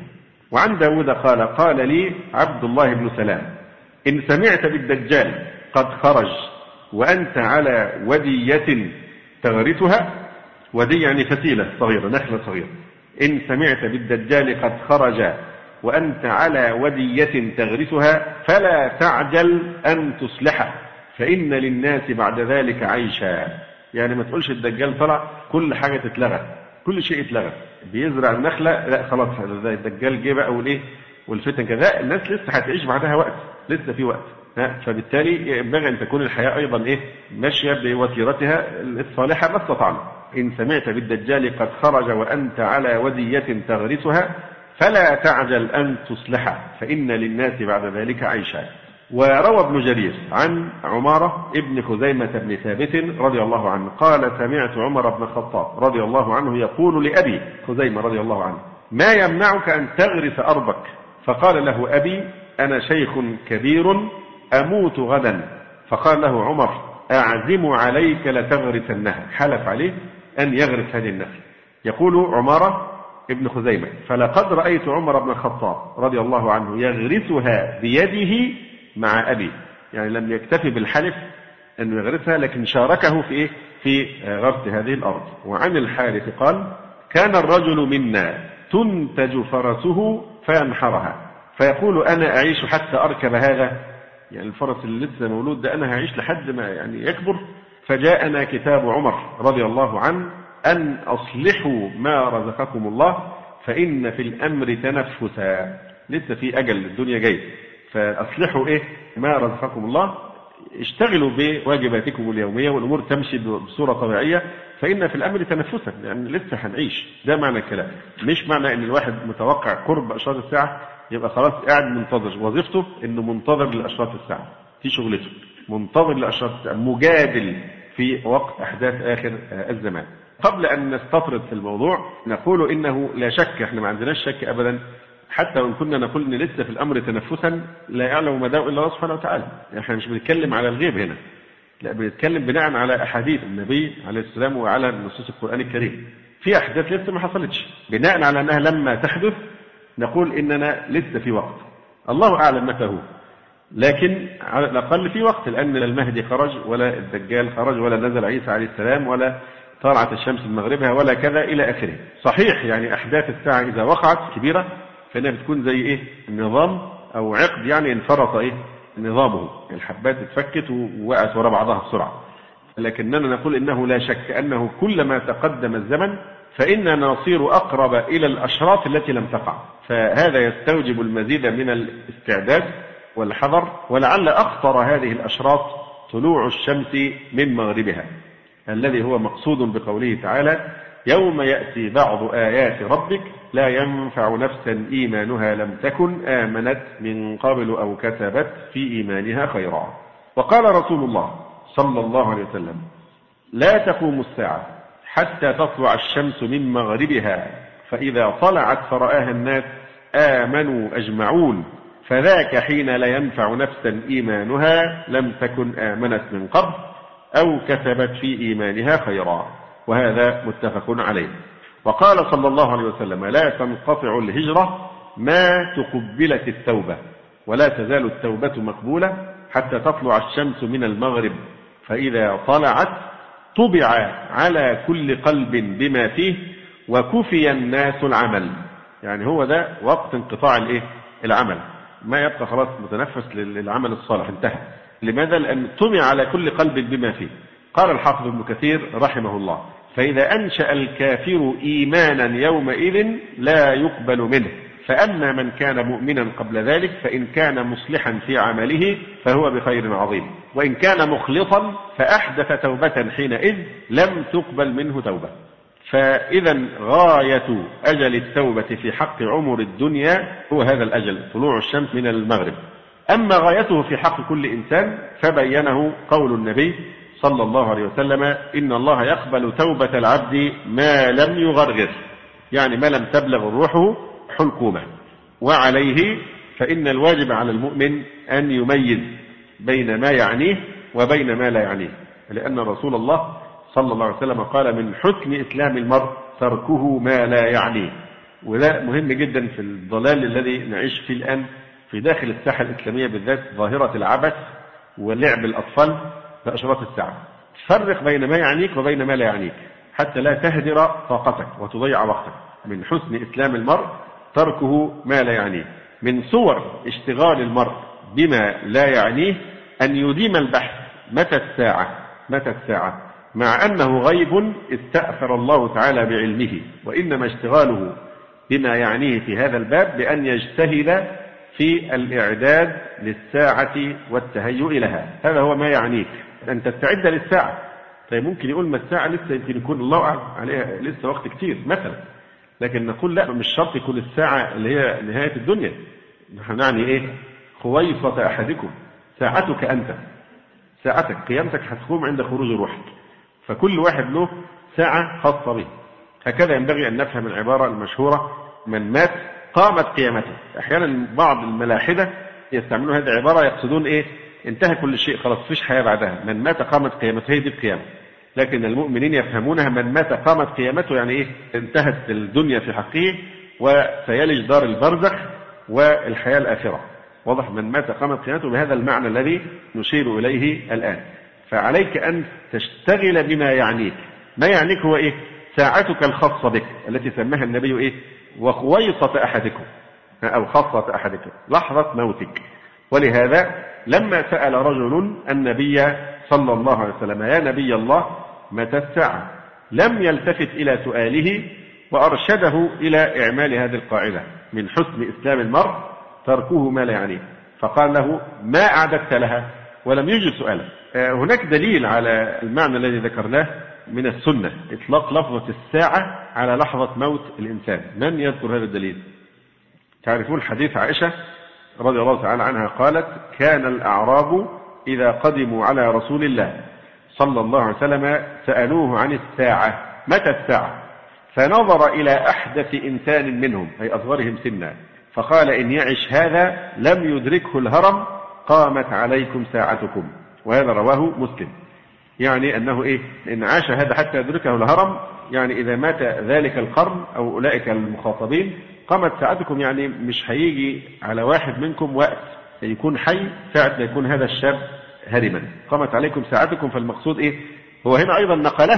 وعن داود قال لي عبد الله بن سلام: إن سمعت بالدجال قد خرج وأنت على ودية تغرسها، ودي يعني فتيلة صغيرة، نخلة صغيرة، إن سمعت بالدجال قد خرج وأنت على ودية تغرسها فلا تعجل أن تصلحه فإن للناس بعد ذلك عيشا. يعني ما تقولش الدجال طلع كل حاجة تتلغى، كل شيء اتلغى، بيزرع النخلة لا خلاص الدجال جه بقى والإيه والفتن كذا، الناس لسه هتعيش بعدها وقت، لسه في وقت. فبالتالي ينبغي أن تكون الحياة أيضا ماشية بوتيرتها الصالحة ما استطعنا. إن سمعت بالدجال قد خرج وأنت على ودية تغرسها فلا تعجل أن تصلحه فإن للناس بعد ذلك عيشا. وروى ابن جرير عن عمارة ابن خزيمة بن ثابت رضي الله عنه قال: سمعت عمر بن الخطاب رضي الله عنه يقول لأبي خزيمة رضي الله عنه: ما يمنعك أن تغرس أرضك؟ فقال له أبي: أنا شيخ كبير أموت غدا. فقال له عمر: أعزم عليك لتغرسنها، حلف عليه أن يغرس هذه النخل. يقول عمارة ابن خزيمة: فلقد رأيت عمر بن الخطاب رضي الله عنه يغرسها بيده مع أبي، يعني لم يكتفي بالحلف أن يغرسها لكن شاركه في غرس هذه الأرض. وعن الحارث قال: كان الرجل منا تنتج فرسه فينحرها فيقول: أنا أعيش حتى أركب هذا، يعني الفرس اللي لسه مولود ده أنا هعيش لحد ما يعني يكبر. فجاءنا كتاب عمر رضي الله عنه أن أصلحوا ما رزقكم الله فإن في الأمر تنفسا، لسه في أجل الدنيا جاي، فأصلحوا ما رزقكم الله، اشتغلوا بواجباتكم اليومية والأمور تمشي بصورة طبيعية فإن في الأمر تنفسا، يعني لسه هنعيش. ده معنى الكلام، مش معنى أن الواحد متوقع قرب أشراط الساعة يبقى خلاص قاعد منتظر، وظيفته أنه منتظر لأشراط الساعة، في شغلته منتظر لأشراط الساعة، مجادل في وقت أحداث آخر الزمان. قبل أن نستطرد في الموضوع نقول إنه لا شك، احنا ما عندناش شك أبدا، حتى وإن كنا نقول إن لسه في الأمر تنفسا لا يعلم مداه إلا الله سبحانه وتعالى. احنا مش بنتكلم على الغيب هنا، لا بنتكلم بناء على أحاديث النبي عليه السلام وعلى نصوص القرآن الكريم. في أحداث لسه ما حصلتش، بناء على أنها لما تحدث نقول إننا لسه في وقت، الله أعلم متى هو، لكن على الأقل في وقت، لأن المهدي خرج ولا الدجال خرج ولا نزل عيسى عليه السلام ولا طلعت الشمس من مغربها ولا كذا إلى آخره. صحيح يعني أحداث الساعة إذا وقعت كبيرة فإنها بتكون زي النظام أو عقد، يعني انفرط نظامه، الحبات اتفكت ووقعت وراء بعضها بسرعة. لكننا نقول إنه لا شك أنه كلما تقدم الزمن فإننا نصير أقرب إلى الأشراط التي لم تقع، فهذا يستوجب المزيد من الاستعداد والحذر. ولعل أخطر هذه الأشراط طلوع الشمس من مغربها الذي هو مقصود بقوله تعالى: يوم يأتي بعض آيات ربك لا ينفع نفسا إيمانها لم تكن آمنت من قبل أو كسبت في إيمانها خيرا. وقال رسول الله صلى الله عليه وسلم: لا تقوم الساعة حتى تطلع الشمس من مغربها، فإذا طلعت فرآها الناس آمنوا أجمعون، فذاك حين لا ينفع نفسا إيمانها لم تكن آمنت من قبل أو كسبت في إيمانها خيرا. وهذا متفق عليه. وقال صلى الله عليه وسلم: لا تنقطع الهجرة ما تقبلت التوبة، ولا تزال التوبة مقبولة حتى تطلع الشمس من المغرب، فإذا طلعت طبع على كل قلب بما فيه وكفي الناس العمل. يعني هو ده وقت انقطاع العمل، ما يبقى خلاص متنفس للعمل الصالح، انتهى. لماذا؟ لأن طبع على كل قلب بما فيه. قال الحافظ ابن كثير رحمه الله: فإذا أنشأ الكافر إيمانا يومئذ لا يقبل منه، فأما من كان مؤمنا قبل ذلك فإن كان مصلحا في عمله فهو بخير عظيم، وإن كان مخلصا فأحدث توبة حينئذ لم تقبل منه توبة. فإذا غاية أجل التوبة في حق عمر الدنيا هو هذا الأجل، طلوع الشمس من المغرب. أما غايته في حق كل إنسان فبينه قول النبي صلى الله عليه وسلم: إن الله يقبل توبة العبد ما لم يغرغر، يعني ما لم تبلغ روحه حلقومة. وعليه فإن الواجب على المؤمن أن يميز بين ما يعنيه وبين ما لا يعنيه، لأن رسول الله صلى الله عليه وسلم قال: من حسن إسلام المرء تركه ما لا يعنيه. وده مهم جدا في الضلال الذي نعيش فيه الآن في داخل الساحة الإسلامية بالذات، ظاهرة العبث ولعب الأطفال بأشراط الساعة. فرق بين ما يعنيك وبين ما لا يعنيك حتى لا تهدر طاقتك وتضيع وقتك. من حسن إسلام المرء تركه ما لا يعنيه. من صور اشتغال المرء بما لا يعنيه أن يديم البحث متى الساعة، مع أنه غيب استأثر الله تعالى بعلمه، وإنما اشتغاله بما يعنيه في هذا الباب بأن يجتهد في الإعداد للساعة والتهيؤ لها. هذا هو ما يعنيك، أن تستعد للساعة. طيب ممكن يقول ما الساعة لسه يمكن يكون الله أعلم عليها لسه وقت كتير مثلا، لكن نقول لا، مش شرط يكون الساعة اللي هي نهاية الدنيا. نحن نعني إيه؟ خويصة أحدكم، ساعتك أنت، ساعتك قيامتك هتقوم عند خروج روحك، فكل واحد له ساعة خاصة به. هكذا ينبغي أن نفهم العبارة المشهورة من مات قامت قيامته. أحيانا بعض الملاحدة يستعملون هذه العبارة يقصدون إيه؟ انتهى كل شيء خلاص، فيش حياة بعدها، من مات قامت قيامته، هي دي القيامة. لكن المؤمنين يفهمونها من مات قامت قيامته يعني إيه؟ انتهت الدنيا في حقه وسيلج دار البرزخ والحياة الآخرة. واضح؟ من مات قامت قيامته بهذا المعنى الذي نشير إليه الآن. فعليك أن تشتغل بما يعنيك. ما يعنيك هو إيه؟ ساعتك الخاصة بك التي سماها النبي إيه؟ وخويصة أحدكم، أو خاصة أحدكم، لحظة موتك. ولهذا لما سأل رجل النبي صلى الله عليه وسلم يا نبي الله متى الساعة، لم يلتفت إلى سؤاله وأرشده إلى إعمال هذه القاعدة من حسن إسلام المرء تركه ما لا يعنيه، فقال له ما أعددت لها، ولم يجب سؤاله. هناك دليل على المعنى الذي ذكرناه من السنة، إطلاق لفظة الساعة على لحظة موت الإنسان. من يذكر هذا الدليل؟ تعرفون حديث عائشة رضي الله تعالى عنها قالت كان الأعراب إذا قدموا على رسول الله صلى الله عليه وسلم سألوه عن الساعة، متى الساعة؟ فنظر إلى أحدث إنسان منهم أي أصغرهم سنا فقال إن يعش هذا لم يدركه الهرم قامت عليكم ساعتكم. وهذا رواه مسلم. يعني أنه إيه؟ إن عاش هذا حتى يدركه الهرم، يعني إذا مات ذلك القرن أو أولئك المخاطبين قامت ساعتكم، يعني مش هيجي على واحد منكم وقت يكون حي ساعة ما يكون هذا الشاب هرما. قامت عليكم ساعتكم، فالمقصود إيه؟ هو هنا أيضا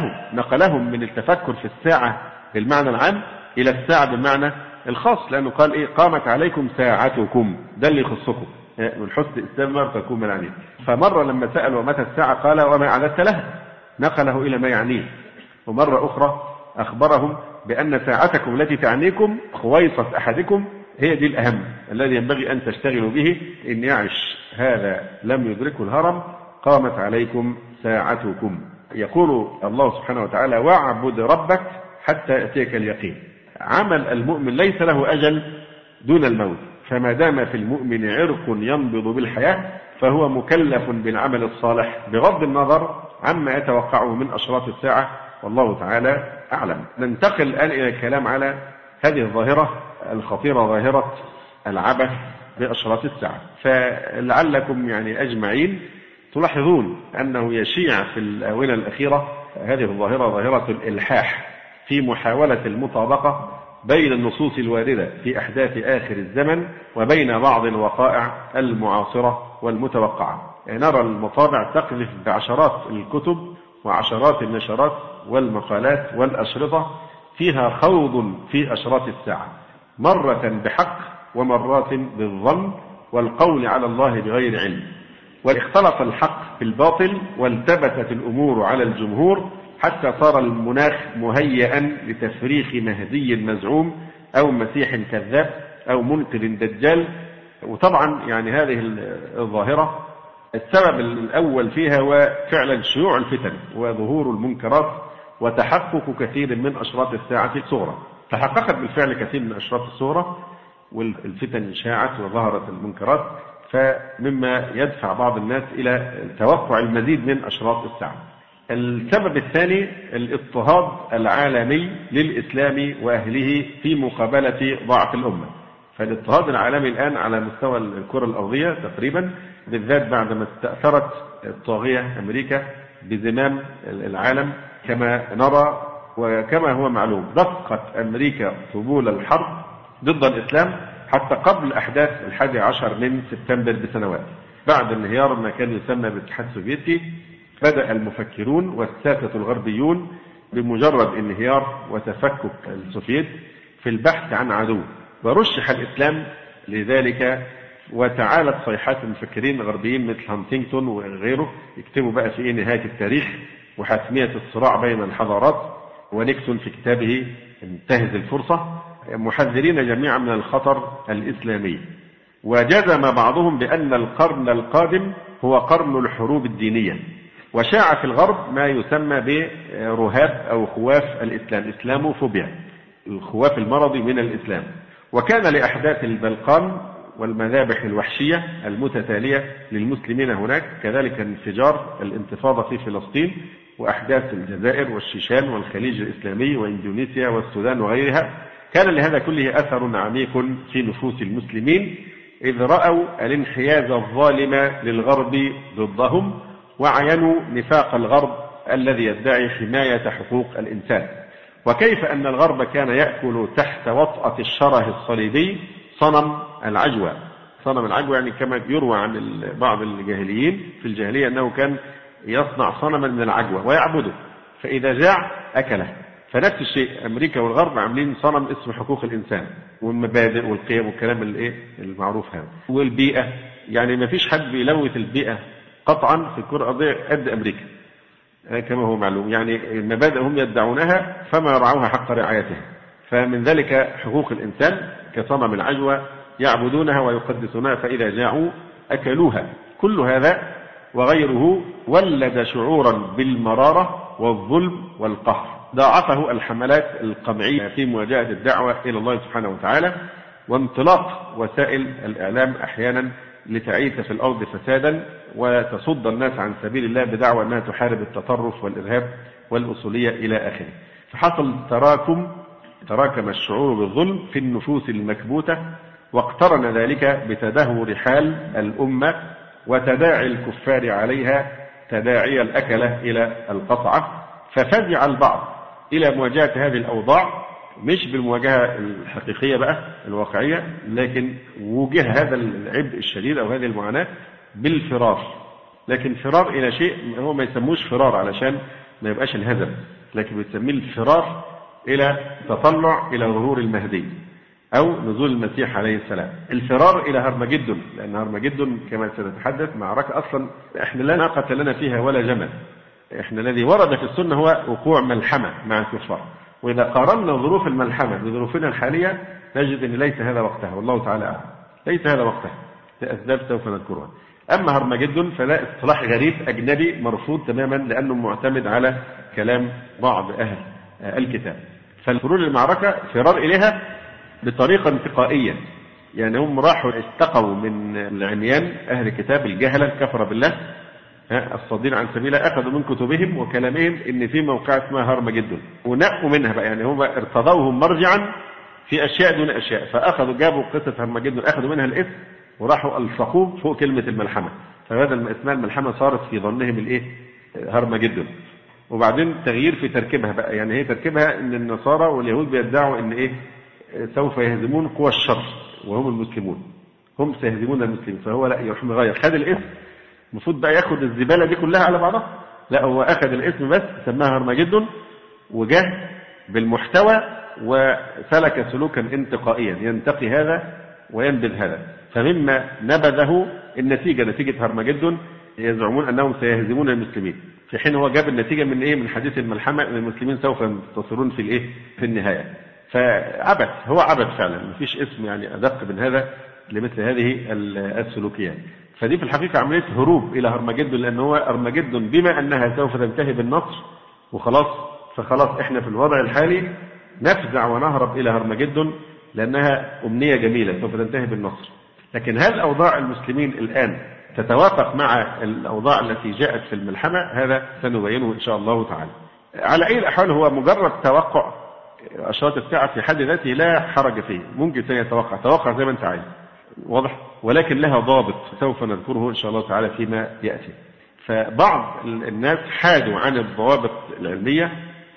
نقلهم من التفكر في الساعة بالمعنى العام إلى الساعة بالمعنى الخاص، لأنه قال إيه؟ قامت عليكم ساعتكم، ده اللي يخصكم من حسن إسلام تكون من عنيه. فمرة لما سألوا متى الساعة قال وما أعددت لها، نقله إلى ما يعنيه. ومرة أخرى أخبرهم بأن ساعتكم التي تعنيكم خويصة أحدكم هي دي الأهم الذي ينبغي أن تشتغلوا به، إن يعش هذا لم يدركه الهرم قامت عليكم ساعتكم. يقول الله سبحانه وتعالى واعبد ربك حتى يأتيك اليقين. عمل المؤمن ليس له أجل دون الموت، فما دام في المؤمن عرق ينبض بالحياة فهو مكلف بالعمل الصالح بغض النظر عما يتوقعه من أشراط الساعة، والله تعالى أعلم. ننتقل الآن إلى الكلام على هذه الظاهرة الخطيرة، ظاهرة العبث بأشراط الساعة. فلعلكم يعني أجمعين تلاحظون أنه يشيع في الآونة الأخيرة هذه الظاهرة، ظاهرة الإلحاح في محاولة المطابقة بين النصوص الواردة في أحداث آخر الزمن وبين بعض الوقائع المعاصرة والمتوقعة. نرى المطابع تقذف بعشرات الكتب وعشرات النشرات والمقالات والأشرطة فيها خوض في أشراط الساعة، مرة بحق ومرات بالظن والقول على الله بغير علم، واختلط الحق بالباطل والتبست الأمور على الجمهور حتى صار المناخ مهيئا لتفريخ مهدي مزعوم أو مسيح كذاب أو منكر دجال. وطبعا يعني هذه الظاهرة السبب الأول فيها هو فعلا شيوع الفتن وظهور المنكرات وتحقق كثير من أشراط الساعة الصغرى. تحققت بالفعل كثير من أشراط الصغرى والفتن شاعت وظهرت المنكرات، فمما يدفع بعض الناس إلى توقع المزيد من أشراط الساعة. السبب الثاني الاضطهاد العالمي للإسلام وأهله في مقابلة ضعف الأمة. فالاضطهاد العالمي الآن على مستوى الكرة الأرضية تقريبا، بالذات بعدما استأثرت الطاغية أمريكا بزمام العالم كما نرى وكما هو معلوم دقت أمريكا طبول الحرب ضد الإسلام حتى قبل أحداث 11 من سبتمبر بسنوات. بعد انهيار ما كان يسمى بالاتحاد السوفيتي بدأ المفكرون والساسة الغربيون بمجرد انهيار وتفكك السوفيت في البحث عن عدو، ورشح الإسلام لذلك. وتعالت صيحات المفكرين الغربيين مثل هانتينغتون وغيره يكتبوا بقى في نهاية التاريخ وحتمية الصراع بين الحضارات، ونيكسون في كتابه انتهز الفرصة، محذرين جميعا من الخطر الإسلامي. وجزم بعضهم بأن القرن القادم هو قرن الحروب الدينية، وشاع في الغرب ما يسمى برهاب أو خواف الإسلام، إسلاموفوبيا، الخواف المرضي من الإسلام. وكان لأحداث البلقان والمذابح الوحشية المتتالية للمسلمين هناك، كذلك انفجار الانتفاضة في فلسطين وأحداث الجزائر والشيشان والخليج الإسلامي وإندونيسيا والسودان وغيرها، كان لهذا كله أثر عميق في نفوس المسلمين، إذ رأوا الانحياز الظالم للغرب ضدهم، وعينوا نفاق الغرب الذي يدعي حماية حقوق الإنسان. وكيف أن الغرب كان يأكل تحت وطأة الشره الصليبي صنم العجوة. صنم العجوة يعني كما يروى عن بعض الجاهليين في الجاهلية أنه كان يصنع صنما من العجوة ويعبده، فإذا جاع أكله. فنفس الشيء أمريكا والغرب عاملين صنم اسمه حقوق الإنسان والمبادئ والقيم والكلام المعروف هذا. والبيئة يعني ما فيش حد بيلوث البيئة قطعا في الكرة الأرضية قد أمريكا كما هو معلوم، يعني المبادئ هم يدعونها فما يرعوها حق رعايتها. فمن ذلك حقوق الإنسان كصنم العجوة يعبدونها ويقدسونها، فإذا جاعوا أكلوها. كل هذا وغيره ولد شعورا بالمرارة والظلم والقهر، ضاعفه الحملات القمعية في مواجهة الدعوة إلى الله سبحانه وتعالى، وانطلاق وسائل الإعلام أحيانا لتعيث في الأرض فسادا وتصد الناس عن سبيل الله بدعوى أنها تحارب التطرف والإرهاب والأصولية إلى آخره. فحصل تراكم الشعور بالظلم في النفوس المكبوتة، واقترن ذلك بتدهور حال الأمة وتداعي الكفار عليها تداعي الأكلة إلى القطعة. ففزع البعض إلى مواجهة هذه الأوضاع، مش بالمواجهة الحقيقية بقى الواقعية، لكن وجه هذا العبء الشديد أو هذه المعاناة بالفرار. لكن فرار إلى شيء هو ما يسموش فرار علشان ما يبقاش الهدف، لكن بيسميه الفرار إلى تطلع إلى ظهور المهدي أو نزول المسيح عليه السلام. الفرار إلى هرمجدون، لأن هرمجدون كما سنتحدث معركة أصلا إحنا لا ناقة لنا فيها ولا جمل. إحنا الذي ورد في السنة هو وقوع ملحمة مع الكفار، وإذا قارنا ظروف الملحمة بظروفنا الحالية نجد أن ليس هذا وقتها، والله تعالى أعلم ليس هذا وقتها لأسباب سوف نذكرها. أما هرمجدون فلا اصطلاح غريب أجنبي مرفوض تماما، لأنه معتمد على كلام بعض أهل الكتاب. فالخروج للمعركة فرار إليها بطريقة انتقائية، يعني هم راحوا استقوا من العميان أهل الكتاب الجهلة الكفر بالله الصادين عن سبيله، أخذوا من كتبهم وكلامهم إن في موقع اسمها هرمجدون ونقوا منها بقى، يعني هم ارتضوهم مرجعا في أشياء دون أشياء، فأخذوا جابوا قصة هرمجدون أخذوا منها الاسم وراحوا ألصقوه فوق كلمة الملحمة، فهذا اسمها الملحمة صارت في ظنهم هرمجدون. وبعدين تغيير في تركيبها بقى، يعني هي تركيبها إن النصارى واليهود بيدعوا إن سوف يهزمون قوى الشر وهم المسلمون، هم سيهزمون المسلمين، فهو لا يروح مغير، خد الاسم المفروض بقى ياخد الزبالة دي كلها على بعضها، لا هو أخذ الاسم بس سماها هرمجدون وجاه بالمحتوى وسلك سلوكا انتقائيا ينتقي هذا وينبذ هذا. فمما نبذه نتيجة هرمجدون يزعمون أنهم سيهزمون المسلمين، في حين هو جاب النتيجة من حديث الملحمة أن المسلمين سوف ينتصرون في النهاية. فعبث، هو عبث فعلا، مفيش اسم يعني أدق من هذا لمثل هذه السلوكيات. فدي في الحقيقة عملية هروب إلى هرمجدون، لأن هو هرمجدون بما أنها سوف تنتهي بالنصر وخلاص، فخلاص إحنا في الوضع الحالي نفزع ونهرب إلى هرمجدون لأنها أمنية جميلة سوف تنتهي بالنصر. لكن هل أوضاع المسلمين الآن تتوافق مع الأوضاع التي جاءت في الملحمة؟ هذا سنبينه إن شاء الله تعالى. على أي الأحوال هو مجرد توقع أشراط الساعة في حد ذاته لا حرج فيه، ممكن توقع زي ما أنت عايز، واضح، ولكن لها ضابط سوف نذكره إن شاء الله تعالى فيما يأتي. فبعض الناس حادوا عن الضوابط العلمية،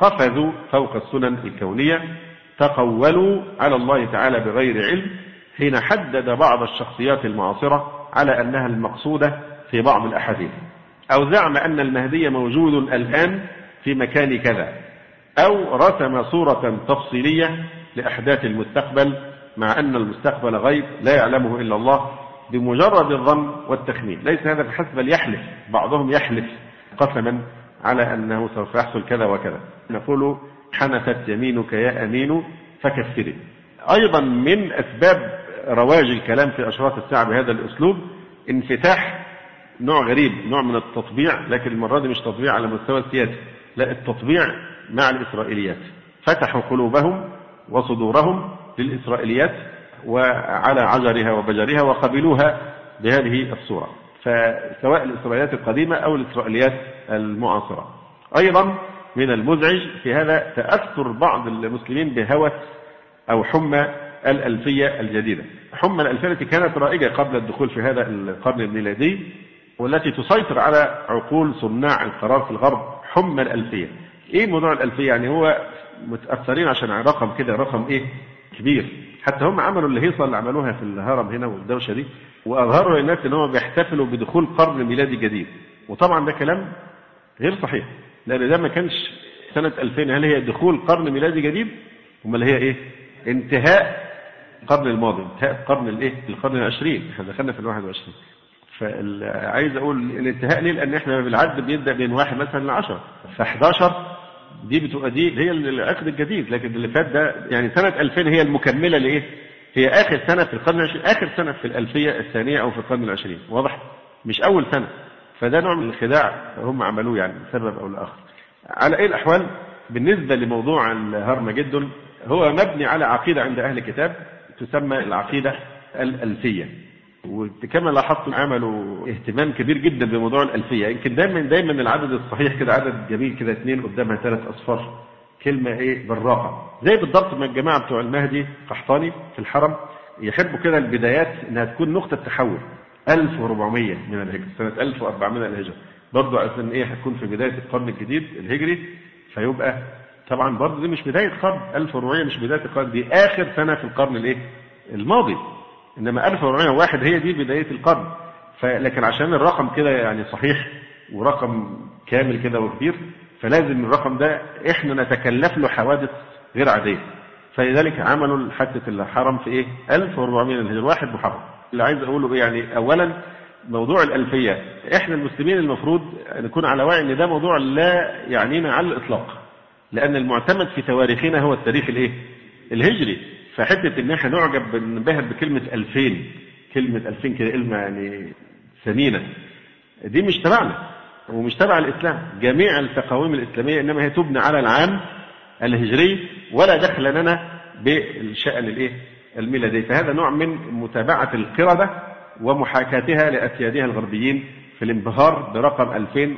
قفزوا فوق السنن الكونية، تقولوا على الله تعالى بغير علم حين حدد بعض الشخصيات المعاصرة على أنها المقصودة في بعض الأحاديث، أو زعم أن المهدي موجود الآن في مكان كذا، أو رسم صورة تفصيلية لأحداث المستقبل مع أن المستقبل غيب لا يعلمه إلا الله بمجرد الظن والتخمين. ليس هذا بحسب، بل يحلف، بعضهم يحلف قسما على أنه سوف يحصل كذا وكذا. نقول حنفت يمينك يا أمين فكفري. أيضا من أسباب رواج الكلام في أشراط الساعة بهذا الأسلوب انفتاح نوع غريب، نوع من التطبيع، لكن المرة دي مش تطبيع على مستوى السياسي، لا، التطبيع مع الإسرائيليات. فتحوا قلوبهم وصدورهم للإسرائيليات وعلى عجرها وبجرها وقبلوها بهذه الصورة، فسواء الإسرائيليات القديمة أو الإسرائيليات المعاصرة. أيضا من المزعج في هذا تأثر بعض المسلمين بهوس أو حمى الألفية الجديدة. حمى الألفية التي كانت رائجة قبل الدخول في هذا القرن الميلادي والتي تسيطر على عقول صناع القرار في الغرب، حمى الألفية. إيه موضوع الألفية؟ يعني هو متأثرين عشان رقم كده، رقم إيه كبير، حتى هم عملوا الهيصة اللي عملوها في الهرم هنا والدوشة دي، وأظهروا للناس إن هم بيحتفلوا بدخول قرن ميلادي جديد. وطبعا ده كلام غير صحيح، لأن ده ما كانش سنة 2000. هل هي دخول قرن ميلادي جديد؟ هم اللي هي إيه؟ انتهاء القرن الماضي، انتهاء القرن الإيه؟ القرن العشرين. إحنا دخلنا في 21. فعايز أقول الانتهاء ليه؟ لأن إحنا بالعد بيبدأ بين 1 مثلا ل10، ف11 دي بتبقى دي هي العقد الجديد. لكن اللي فات ده يعني سنة 2000 هي المكملة لإيه؟ هي آخر سنة في القرن العشرين، آخر سنة في الألفية الثانية أو في القرن العشرين، واضح؟ مش أول سنة. فده نوع من الخداع هم عملوه يعني لسبب أو لآخر. على أي الأحوال، بالنسبة لموضوع الهرمجدون هو مبني على عقيدة عند أهل الكتاب تسمى العقيدة الألفية. وكما لاحظتم عملوا اهتمام كبير جدا بموضوع الألفية. يمكن دايما العدد الصحيح كده عدد جميل كده، 2 قدامها 3 أصفار، كلمة إيه بالراقة، زي بالضبط ما الجماعة بتوع المهدي قحطاني في الحرم يحبوا كده البدايات إنها تكون نقطة تحول 1400 من الهجرة، سنة 1400 من الهجرة، برضو عشان إيه هتكون في بداية القرن الجديد الهجري. فيبقى طبعا برضو دي مش بداية قرن 1400، مش بداية القرن، دي آخر سنة في القرن الإيه الماضي، إنما 1401 هي دي بداية القرن. لكن عشان الرقم كده يعني صحيح ورقم كامل كده وكبير، فلازم الرقم ده إحنا نتكلف له حوادث غير عادية. فلذلك عملوا حادثة الحرم في إيه 1400 الهجرة 1 محرم. اللي عايز أقوله يعني أولا موضوع الألفية، إحنا المسلمين المفروض نكون على وعي إن ده موضوع لا يعنينا على الإطلاق، لأن المعتمد في تواريخنا هو التاريخ الإيه الهجري. فحتة إن إحنا نعجب ننبهر بكلمة 2000، كلمة 2000 كده كلمة يعني ثمينة، دي مش تبعنا ومش تبع الإسلام. جميع التقاويم الإسلامية إنما هي تبنى على العام الهجري، ولا دخل لنا بالشأن الإيه الميلادي. فهذا نوع من متابعة القردة ومحاكاتها لأسيادها الغربيين في الانبهار برقم 2000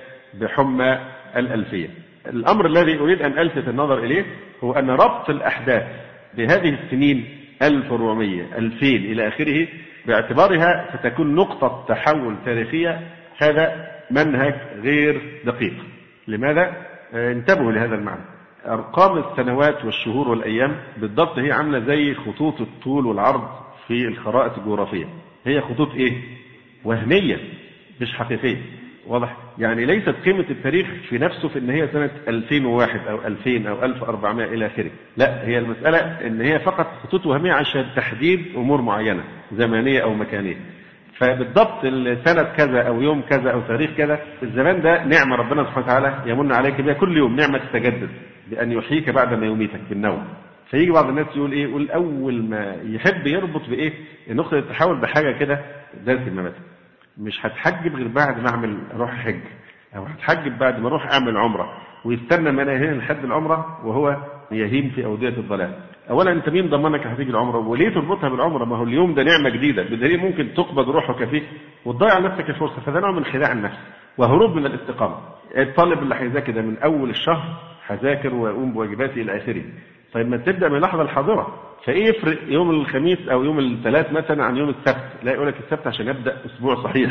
وبحمى الألفية. الأمر الذي أريد أن ألفت النظر إليه هو أن ربط الأحداث بهذه السنين 1400 2000 إلى آخره باعتبارها ستكون نقطة تحول تاريخية، هذا منهج غير دقيق. لماذا؟ انتبهوا لهذا المعنى. أرقام السنوات والشهور والأيام بالضبط هي عاملة زي خطوط الطول والعرض في الخرائط الجغرافية، هي خطوط إيه؟ وهمية مش حقيقية، واضح؟ يعني ليست قيمة التاريخ في نفسه في إن هي سنة 2001 أو 2000 أو 1400 إلى آخره، لا، هي المسألة إن هي فقط خطوط وهمية عشان تحديد أمور معينة زمانية أو مكانية. فبالضبط السنة كذا أو يوم كذا أو تاريخ كذا، الزمان ده نعمة ربنا سبحانه وتعالى يمن عليك بها كل يوم، نعمة تتجدد بأن يحييك بعد ما يميتك بالنوم. فيجي بعض الناس يقول إيه، يقول أول ما يحب يربط بإيه نقطة التحول بحاجة كده درس الممات، مش هتحجب غير بعد ما أعمل أروح حج، أو هتحجب بعد ما أروح أعمل عمرة، ويستنى من هنا لحد العمرة وهو يهيم في أودية الضلال. أولا أنت مين ضمنك هتيجي العمرة؟ وليه تربطها بالعمرة؟ ما هو اليوم ده نعمة جديدة، بدليل ممكن تقبض روحك فيه وتضيع نفسك الفرصة. فده نوع من خداع النفس وهروب من الاستقامة. الطالب اللي هيذاكر ده من أول الشهر هذاكر وأقوم بواجباتي إلى آخره، طيب ما تبدأ من اللحظة الحاضرة. فإيه يفرق يوم الخميس أو يوم الثلاث مثلا عن يوم السبت؟ لا، يقول لك السبت عشان يبدأ أسبوع صحيح،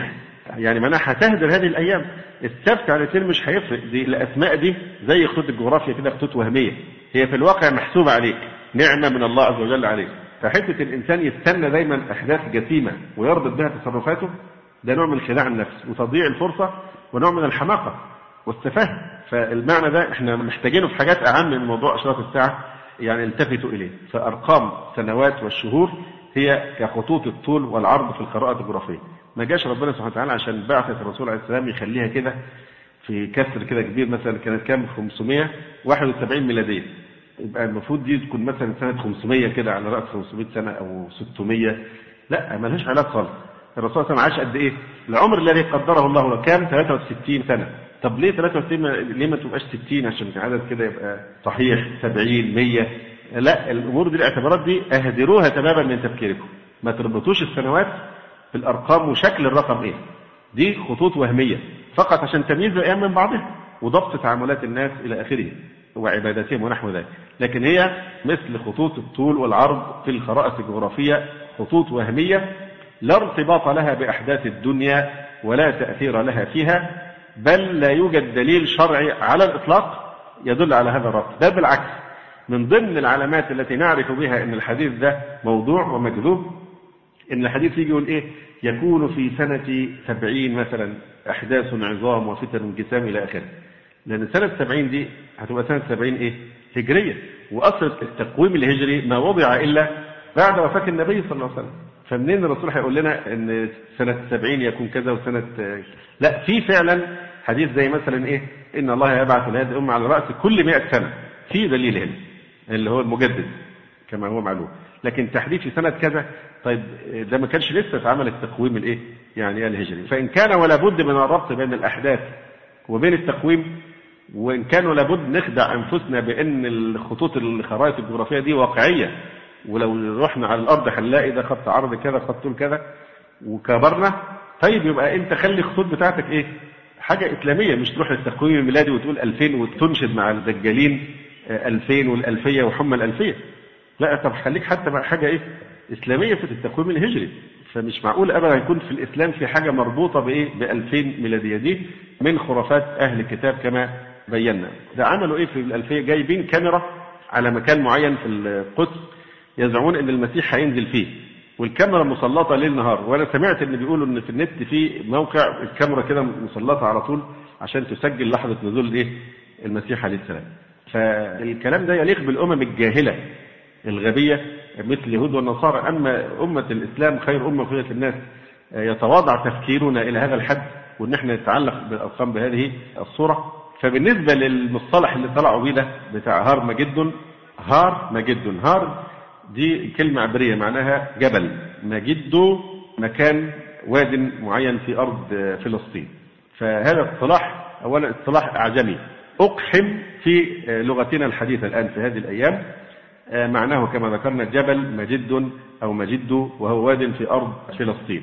يعني معناها هتهدر هذه الأيام. السبت على الاثنين مش هيفرق، دي الأسماء دي زي خطوط الجغرافيا كده، خطوط وهمية، هي في الواقع محسوبة عليك، نعمة من الله عز وجل عليك. فحتة الإنسان يستنى دايما أحداث جسيمة ويربط بها تصرفاته، ده نوع من خداع النفس وتضييع الفرصة ونوع من الحماقة والسفاهة. فالمعنى ده احنا محتاجينه في حاجات أهم من موضوع أشراط الساعة، يعني التفتوا إليه. فأرقام سنوات والشهور هي كخطوط الطول والعرض في الخرائط الجغرافية. ما جاش ربنا سبحانه وتعالى عشان بعثة الرسول عليه السلام يخليها كده في كسر كده كبير، مثلا كانت كام 571 ميلادية، يبقى المفروض دي تكون مثلا سنة 500 كده على رأس 500 سنة أو 600. لا، ما لهاش علاقة خالص. الرسول صلى الله عليه وسلم عاش قد إيه؟ العمر الذي قدره الله له كام؟ 63 سنة. طب ليه 63؟ ليه ما تبقاش 60 عشان عدد كده يبقى صحيح؟ 70 100؟ لا، الأمور دي الاعتبارات دي أهدروها تماما من تفكيركم. ما تربطوش السنوات في الأرقام وشكل الرقم إيه. دي خطوط وهمية فقط عشان تمييز الأيام من بعضها وضبط تعاملات الناس إلى آخره وعباداتهم ونحو ذلك. لكن هي مثل خطوط الطول والعرض في الخرائط الجغرافية، خطوط وهمية لا ارتباط لها بأحداث الدنيا ولا تأثير لها فيها، بل لا يوجد دليل شرعي على الإطلاق يدل على هذا الربط. بل بالعكس، من ضمن العلامات التي نعرف بها أن الحديث ده موضوع ومكذوب إن الحديث يجي يقول إيه؟ يكون في سنة 70 مثلا أحداث عظام وفتن انقسام إلى آخره. لأن سنة 70 دي هتبقى سنة 70 إيه؟ هجرية، وأصل التقويم الهجري ما وضع إلا بعد وفاة النبي صلى الله عليه وسلم. فمنين الرسول هيقول لنا إن سنة 70 يكون كذا وسنة لا، في فعلا حديث زي مثلا إيه؟ إن الله يبعث لهذه الأمة على رأس كل 100 سنة، في دليل هنا اللي هو المجدد كما هو معلوم. لكن تحديد في سنة كذا، طيب ده ما كانش لسه اتعمل التقويم الايه يعني الهجري. فإن كان ولا بد من الربط بين الأحداث وبين التقويم، وإن كان ولا بد نخدع أنفسنا بأن الخطوط الخرائط الجغرافية دي واقعية، ولو رحنا على الأرض هنلاقي ده خط عرض كذا خط طول كذا وكبرنا، طيب يبقى أنت خلي الخطوط بتاعتك إيه؟ حاجة إسلامية، مش تروح للتقويم الميلادي وتقول 2000 وتنشد مع الدجالين 2000 والألفية وحمى الألفية. لا، طب خليك حتى مع حاجة إيه؟ إسلامية في التقويم الهجري. فمش معقول أبدا يكون في الإسلام في حاجة مربوطة بإيه؟ ب2000 ميلادية. دي من خرافات أهل الكتاب كما بينا. ده عملوا إيه في الألفية؟ جايبين كاميرا على مكان معين في القدس يزعمون أن المسيح هينزل فيه، والكاميرا مسلطة ليل نهار. وأنا سمعت أن بيقولوا أن في النت في موقع الكاميرا كده مسلطة على طول عشان تسجل لحظة نزول إيه؟ المسيح عليه السلام. فالكلام ده يليق بالأمم الجاهلة الغبية مثل اليهود والنصارى. أما أمة الإسلام خير أمة خلقت للناس يتواضع تفكيرنا إلى هذا الحد، وإن احنا نتعلق بالأرقام بهذه الصورة. فبالنسبة للمصطلح اللي طلعوا بيه ده بتاع هار مجد، هار مجد، هار دي كلمة عبرية معناها جبل، مجد مكان واد معين في أرض فلسطين. فهذا اصطلاح أولا اصطلاح أعجمي أقحم في لغتنا الحديثة الآن في هذه الأيام. معناه كما ذكرنا جبل مجد أو مجد، وهو واد في أرض فلسطين.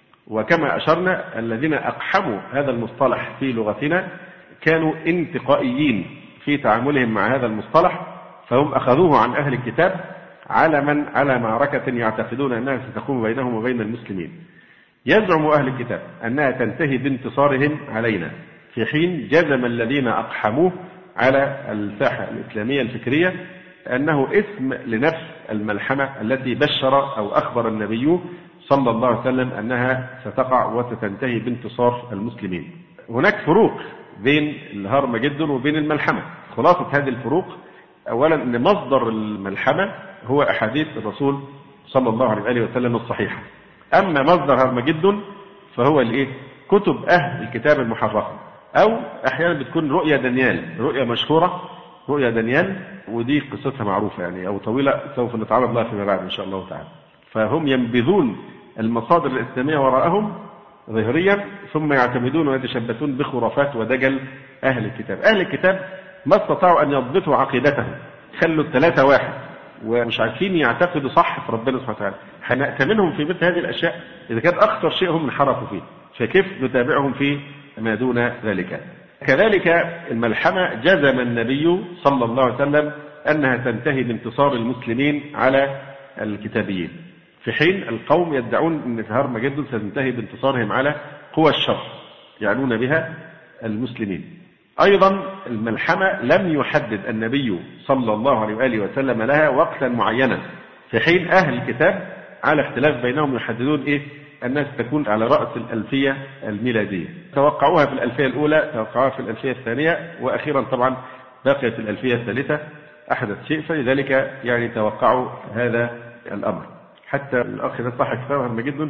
وكما أشرنا الذين أقحموا هذا المصطلح في لغتنا كانوا انتقائيين في تعاملهم مع هذا المصطلح، فهم أخذوه عن أهل الكتاب علما على معركة يعتقدون أنها ستقوم بينهم وبين المسلمين. يزعم أهل الكتاب أنها تنتهي بانتصارهم علينا، في حين جزم الذين أقحموه على الساحة الإسلامية الفكرية أنه اسم لنفس الملحمة التي بشر أو أخبر النبي صلى الله عليه وسلم أنها ستقع وستنتهي بانتصار المسلمين. هناك فروق بين الهرمجدون وبين الملحمة. خلاصة هذه الفروق أولا أن مصدر الملحمة هو أحاديث الرسول صلى الله عليه وسلم الصحيحة. أما مصدر هرمجدون فهو الإيه؟ كتب أهل الكتاب المحرفة، أو أحيانا بتكون رؤيا دانيال، رؤيا مشهورة رؤيا دانيال، ودي قصتها معروفة يعني أو طويلة سوف نتعرض لها فيما بعد إن شاء الله تعالى. فهم ينبذون المصادر الإسلامية وراءهم ظهريا، ثم يعتمدون ويتشبثون بخرافات ودجل أهل الكتاب. أهل الكتاب ما استطاعوا أن يضبطوا عقيدتهم، خلوا الثلاثة واحد ومش عارفين يعتقدوا صح في ربنا سبحانه وتعالى. هنأتمنهم في مثل هذه الأشياء إذا كانت أخطر شيء هم انحرفوا فيه، فكيف نتابعهم في ما دون ذلك؟ كذلك الملحمة جزم النبي صلى الله عليه وسلم أنها تنتهي بانتصار المسلمين على الكتابيين، في حين القوم يدعون أن هرمجدون ستنتهي بانتصارهم على قوى الشر يعنون بها المسلمين. أيضا الملحمة لم يحدد النبي صلى الله عليه وآله وسلم لها وقتا معينا، في حين أهل الكتاب على اختلاف بينهم يحددون الناس تكون على رأس الألفية الميلادية. توقعوها في الألفية الأولى، توقعوها في الألفية الثانية، وأخيرا طبعا بقيت الألفية الثالثة أحدث شيء، فلذلك توقعوا هذا الأمر. حتى الأخ ده صاحب كتاب مهم جدا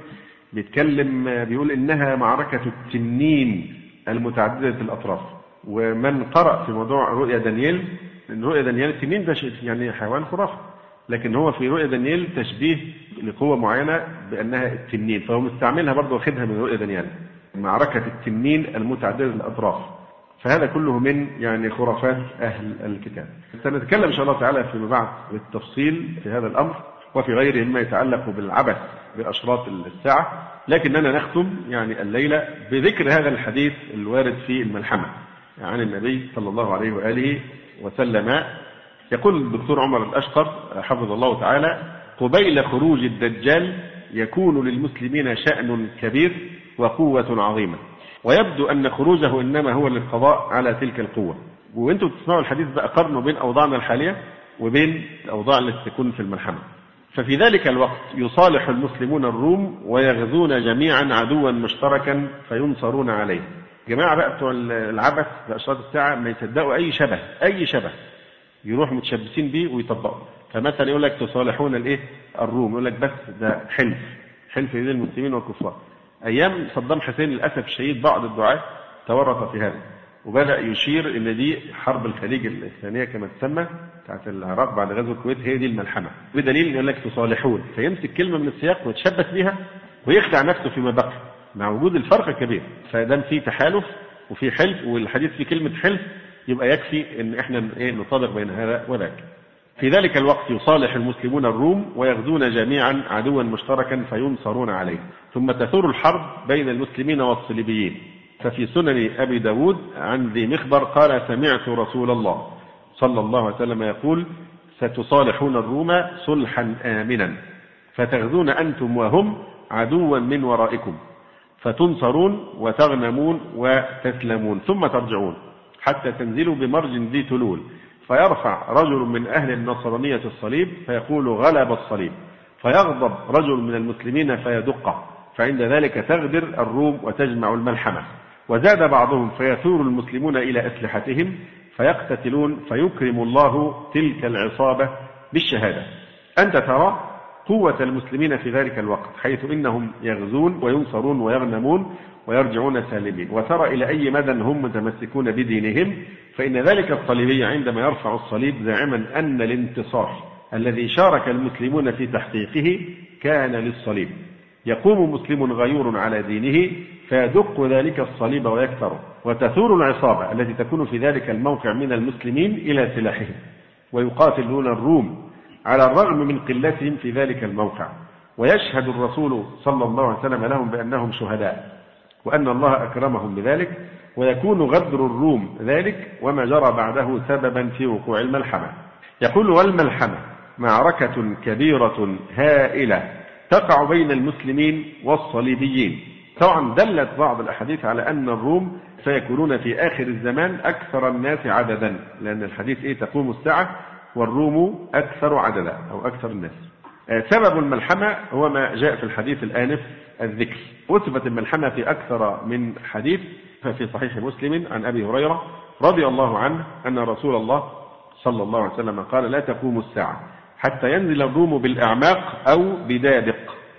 بيتكلم بيقول إنها معركة التنين المتعددة الأطراف. ومن قرأ في موضوع رؤيا دانيال، إن رؤيا دانيال التنين ده حيوان خرافي، لكن هو في رؤيا دانيال تشبيه لقوة معينة بأنها التنين، فهو مستعملها برضه واخدها من رؤيا دانيال، معركة التنين المتعددة الأطراف. فهذا كله من خرافات أهل الكتاب. سنتكلم إن شاء الله تعالى فيما بعد بالتفصيل في هذا الأمر وفي غيره مما يتعلق بالعبث بأشراط الساعة، لكننا نختم الليلة بذكر هذا الحديث الوارد في الملحمة عن النبي صلى الله عليه وآله وسلم. يقول الدكتور عمر الأشقر حفظه الله تعالى: قبيل خروج الدجال يكون للمسلمين شأن كبير وقوة عظيمة، ويبدو أن خروجه إنما هو للقضاء على تلك القوة. وانتم تسمعوا الحديث بقى قارنوا بين أوضاعنا الحالية وبين الأوضاع التي تكون في الملحمة. ففي ذلك الوقت يصالح المسلمون الروم ويغزون جميعا عدوا مشتركا فينصرون عليه. جماعة بقى بتوع العبث بأشراط الساعة ما يصدقوا أي شبه يروحوا متشبسين بيه ويطبقوا. فمثلا يقول لك تصالحون الروم، يقول لك بس ده حلف بين المسلمين والكفار. أيام صدام حسين للأسف الشديد بعض الدعاة تورط في هذا، وبدأ يشير إن دي حرب الخليج الثانية كما تسمى بتاعت العراق بعد غزو الكويت، هي دي الملحمة، بدليل يقول لك تصالحون، فيمسك كلمة من السياق ويتشبث بها ويخدع نفسه فيما بقى، مع وجود الفرق الكبير. فدام في تحالف وفي حلف، والحديث في كلمة حلف، يبقى يكفي ان احنا نصادق بين هذا وذاك. في ذلك الوقت يصالح المسلمون الروم ويغزون جميعا عدوا مشتركا فينصرون عليه، ثم تثور الحرب بين المسلمين والصليبيين. ففي سنن أبي داود عن ذي مخبر قال: سمعت رسول الله صلى الله عليه وسلم يقول: ستصالحون الروم صلحا آمنا، فتغزون أنتم وهم عدوا من ورائكم، فتنصرون وتغنمون وتسلمون، ثم ترجعون حتى تنزلوا بمرج ذي تلول، فيرفع رجل من أهل النصرانية الصليب فيقول: غلب الصليب، فيغضب رجل من المسلمين فيدقه، فعند ذلك تغدر الروم وتجمع الملحمة. وزاد بعضهم فيثور المسلمون إلى أسلحتهم فيقتتلون، فيكرم الله تلك العصابة بالشهادة. أنت ترى قوة المسلمين في ذلك الوقت، حيث إنهم يغزون وينصرون ويغنمون ويرجعون سالمين، وترى إلى أي مدى هم متمسكون بدينهم. فإن ذلك الصليبي عندما يرفع الصليب زاعما أن الانتصار الذي شارك المسلمون في تحقيقه كان للصليب، يقوم مسلم غيور على دينه فيدق ذلك الصليب ويكسره، وتثور العصابة التي تكون في ذلك الموقع من المسلمين إلى سلاحهم، ويقاتلون الروم على الرغم من قلتهم في ذلك الموقع. ويشهد الرسول صلى الله عليه وسلم لهم بأنهم شهداء، وأن الله أكرمهم بذلك، ويكون غدر الروم ذلك وما جرى بعده سببا في وقوع الملحمة. يقول: والملحمة معركة كبيرة هائلة تقع بين المسلمين والصليبيين. طبعا دلت بعض الأحاديث على أن الروم سيكونون في آخر الزمان أكثر الناس عددا، لأن الحديث تقوم الساعة والروم أكثر عددا أو أكثر الناس. سبب الملحمة هو ما جاء في الحديث الآنف الذكر. وثبت الملحمة في أكثر من حديث، ففي صحيح مسلم عن أبي هريرة رضي الله عنه أن رسول الله صلى الله عليه وسلم قال: لا تقوم الساعة حتى ينزل الروم بالأعماق أو بدادق،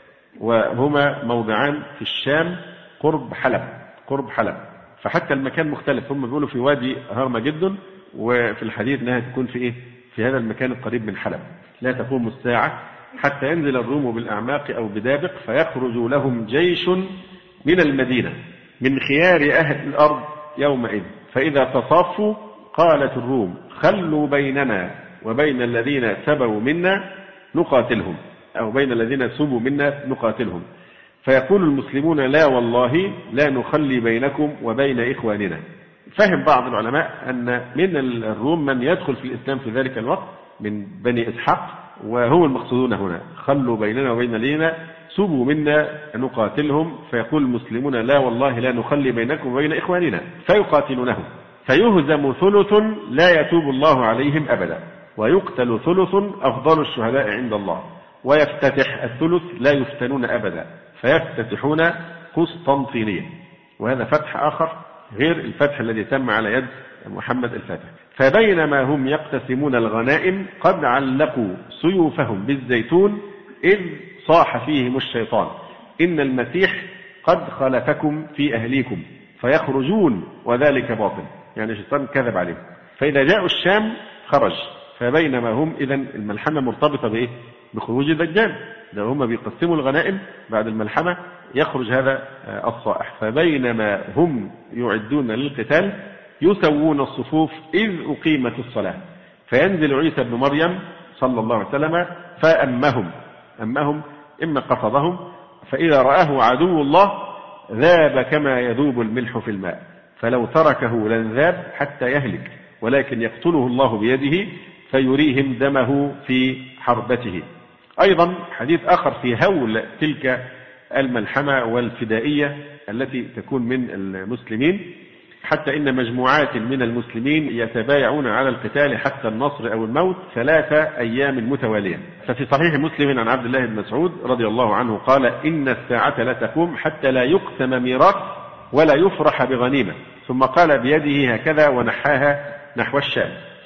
وهما موضعان في الشام قرب حلب. فحتى المكان مختلف، هم بيقولوا في وادي هرمجدن، وفي الحديث أنها تكون في هذا المكان القريب من حلب. لا تقوم الساعة حتى ينزل الروم بالأعماق أو بدابق، فيخرج لهم جيش من المدينة من خيار أهل الأرض يومئذ، فإذا تصافوا قالت الروم: خلوا بيننا وبين الذين سبوا منا نقاتلهم، أو بين الذين سبوا منا نقاتلهم. فيقول المسلمون: لا والله لا نخلي بينكم وبين إخواننا. فهم بعض العلماء أن من الروم من يدخل في الإسلام في ذلك الوقت من بني إسحاق، وهم المقصودون هنا. خلوا بيننا وبين الذين سبوا منا نقاتلهم، فيقول المسلمون لا والله لا نخلي بينكم وبين إخواننا، فيقاتلونهم فيهزم ثلث لا يتوب الله عليهم أبدا، ويقتل ثلث أفضل الشهداء عند الله، ويفتتح الثلث لا يفتنون أبدا، فيفتتحون قسطنطينية. وهذا فتح آخر غير الفتح الذي تم على يد محمد الفاتح. فبينما هم يقتسمون الغنائم قد علقوا سيوفهم بالزيتون إذ صاح فيهم الشيطان إن المسيح قد خلفكم في أهليكم فيخرجون وذلك باطل، يعني الشيطان كذب عليهم. فإذا جاءوا الشام خرج. فبينما هم، إذن الملحمة مرتبطة بإيه؟ بخروج الدجال. لو هم بيقسموا الغنائم بعد الملحمة يخرج هذا الصائح. فبينما هم يعدون للقتال يسوون الصفوف إذ أقيمت الصلاة، فينزل عيسى بن مريم صلى الله عليه وسلم فأمهم إما قصدهم، فإذا رآه عدو الله ذاب كما يذوب الملح في الماء، فلو تركه لنذاب حتى يهلك، ولكن يقتله الله بيده فيريهم دمه في حربته. أيضا حديث آخر في هول تلك الملحمة والفدائية التي تكون من المسلمين، حتى إن مجموعات من المسلمين يتبايعون على القتال حتى النصر أو الموت 3 أيام متوالية. ففي صحيح مسلم عن عبد الله بن مسعود رضي الله عنه قال إن الساعة لا تقوم حتى لا يقسم ميراث ولا يفرح بغنيمة، ثم قال بيده هكذا ونحاها نحو الشام،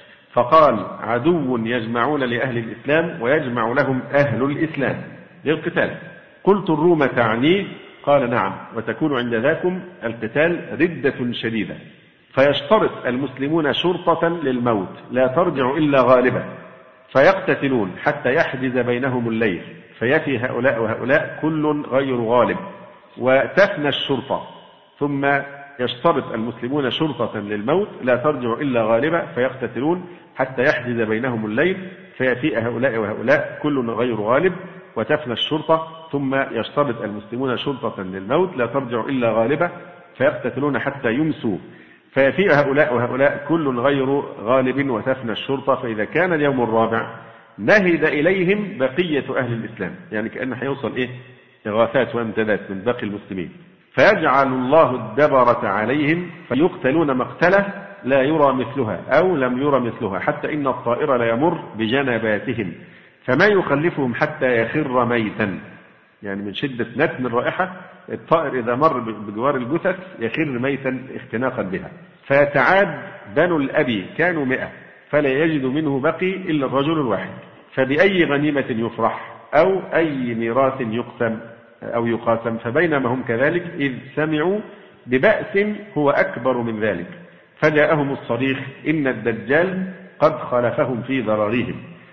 فقال عدو يجمعون لأهل الإسلام ويجمع لهم أهل الإسلام للقتال. قلت الروم تعني؟ قال نعم، وتكون عند ذاكم القتال ردة شديدة، فيشترط المسلمون شرطة للموت لا ترجع إلا غالبة، فيقتتلون حتى يحجز بينهم الليل، فيفي هؤلاء وهؤلاء كل غير غالب، وتفنى الشرطة. ثم يشترط المسلمون شرطة للموت لا ترجع إلا غالبة، فيقتتلون حتى يحجز بينهم الليل، فيفي هؤلاء وهؤلاء كل غير غالب، وتفنى الشرطة. ثم يشترط المسلمون شرطة للموت لا ترجع إلا غالبة، فيقتتلون حتى يمسوا، فيفيء هؤلاء وهؤلاء كل غير غالب، وتفنى الشرطة. فإذا كان اليوم الرابع نهد إليهم بقية أهل الإسلام، يعني كأن هيوصل إغاثات وامتداد من باقي المسلمين، فيجعل الله الدبرة عليهم فيقتلون مقتلة لا يرى مثلها أو لم يرى مثلها، حتى إن الطائر لا يمر بجنباتهم فما يخلفهم حتى يخر ميتا، يعني من شدة نتن الرائحة الطائر إذا مر بجوار الجثث يخر ميتا اختناقا بها. فيتعاد بنو الأبي كانوا 100 فلا يجد منه بقي إلا الرجل الواحد، فبأي غنيمة يفرح أو أي ميراث يقسم أو يقاسم. فبينما هم كذلك إذ سمعوا ببأس هو أكبر من ذلك، فجاءهم الصريخ إن الدجال قد خلفهم في ذراريهم،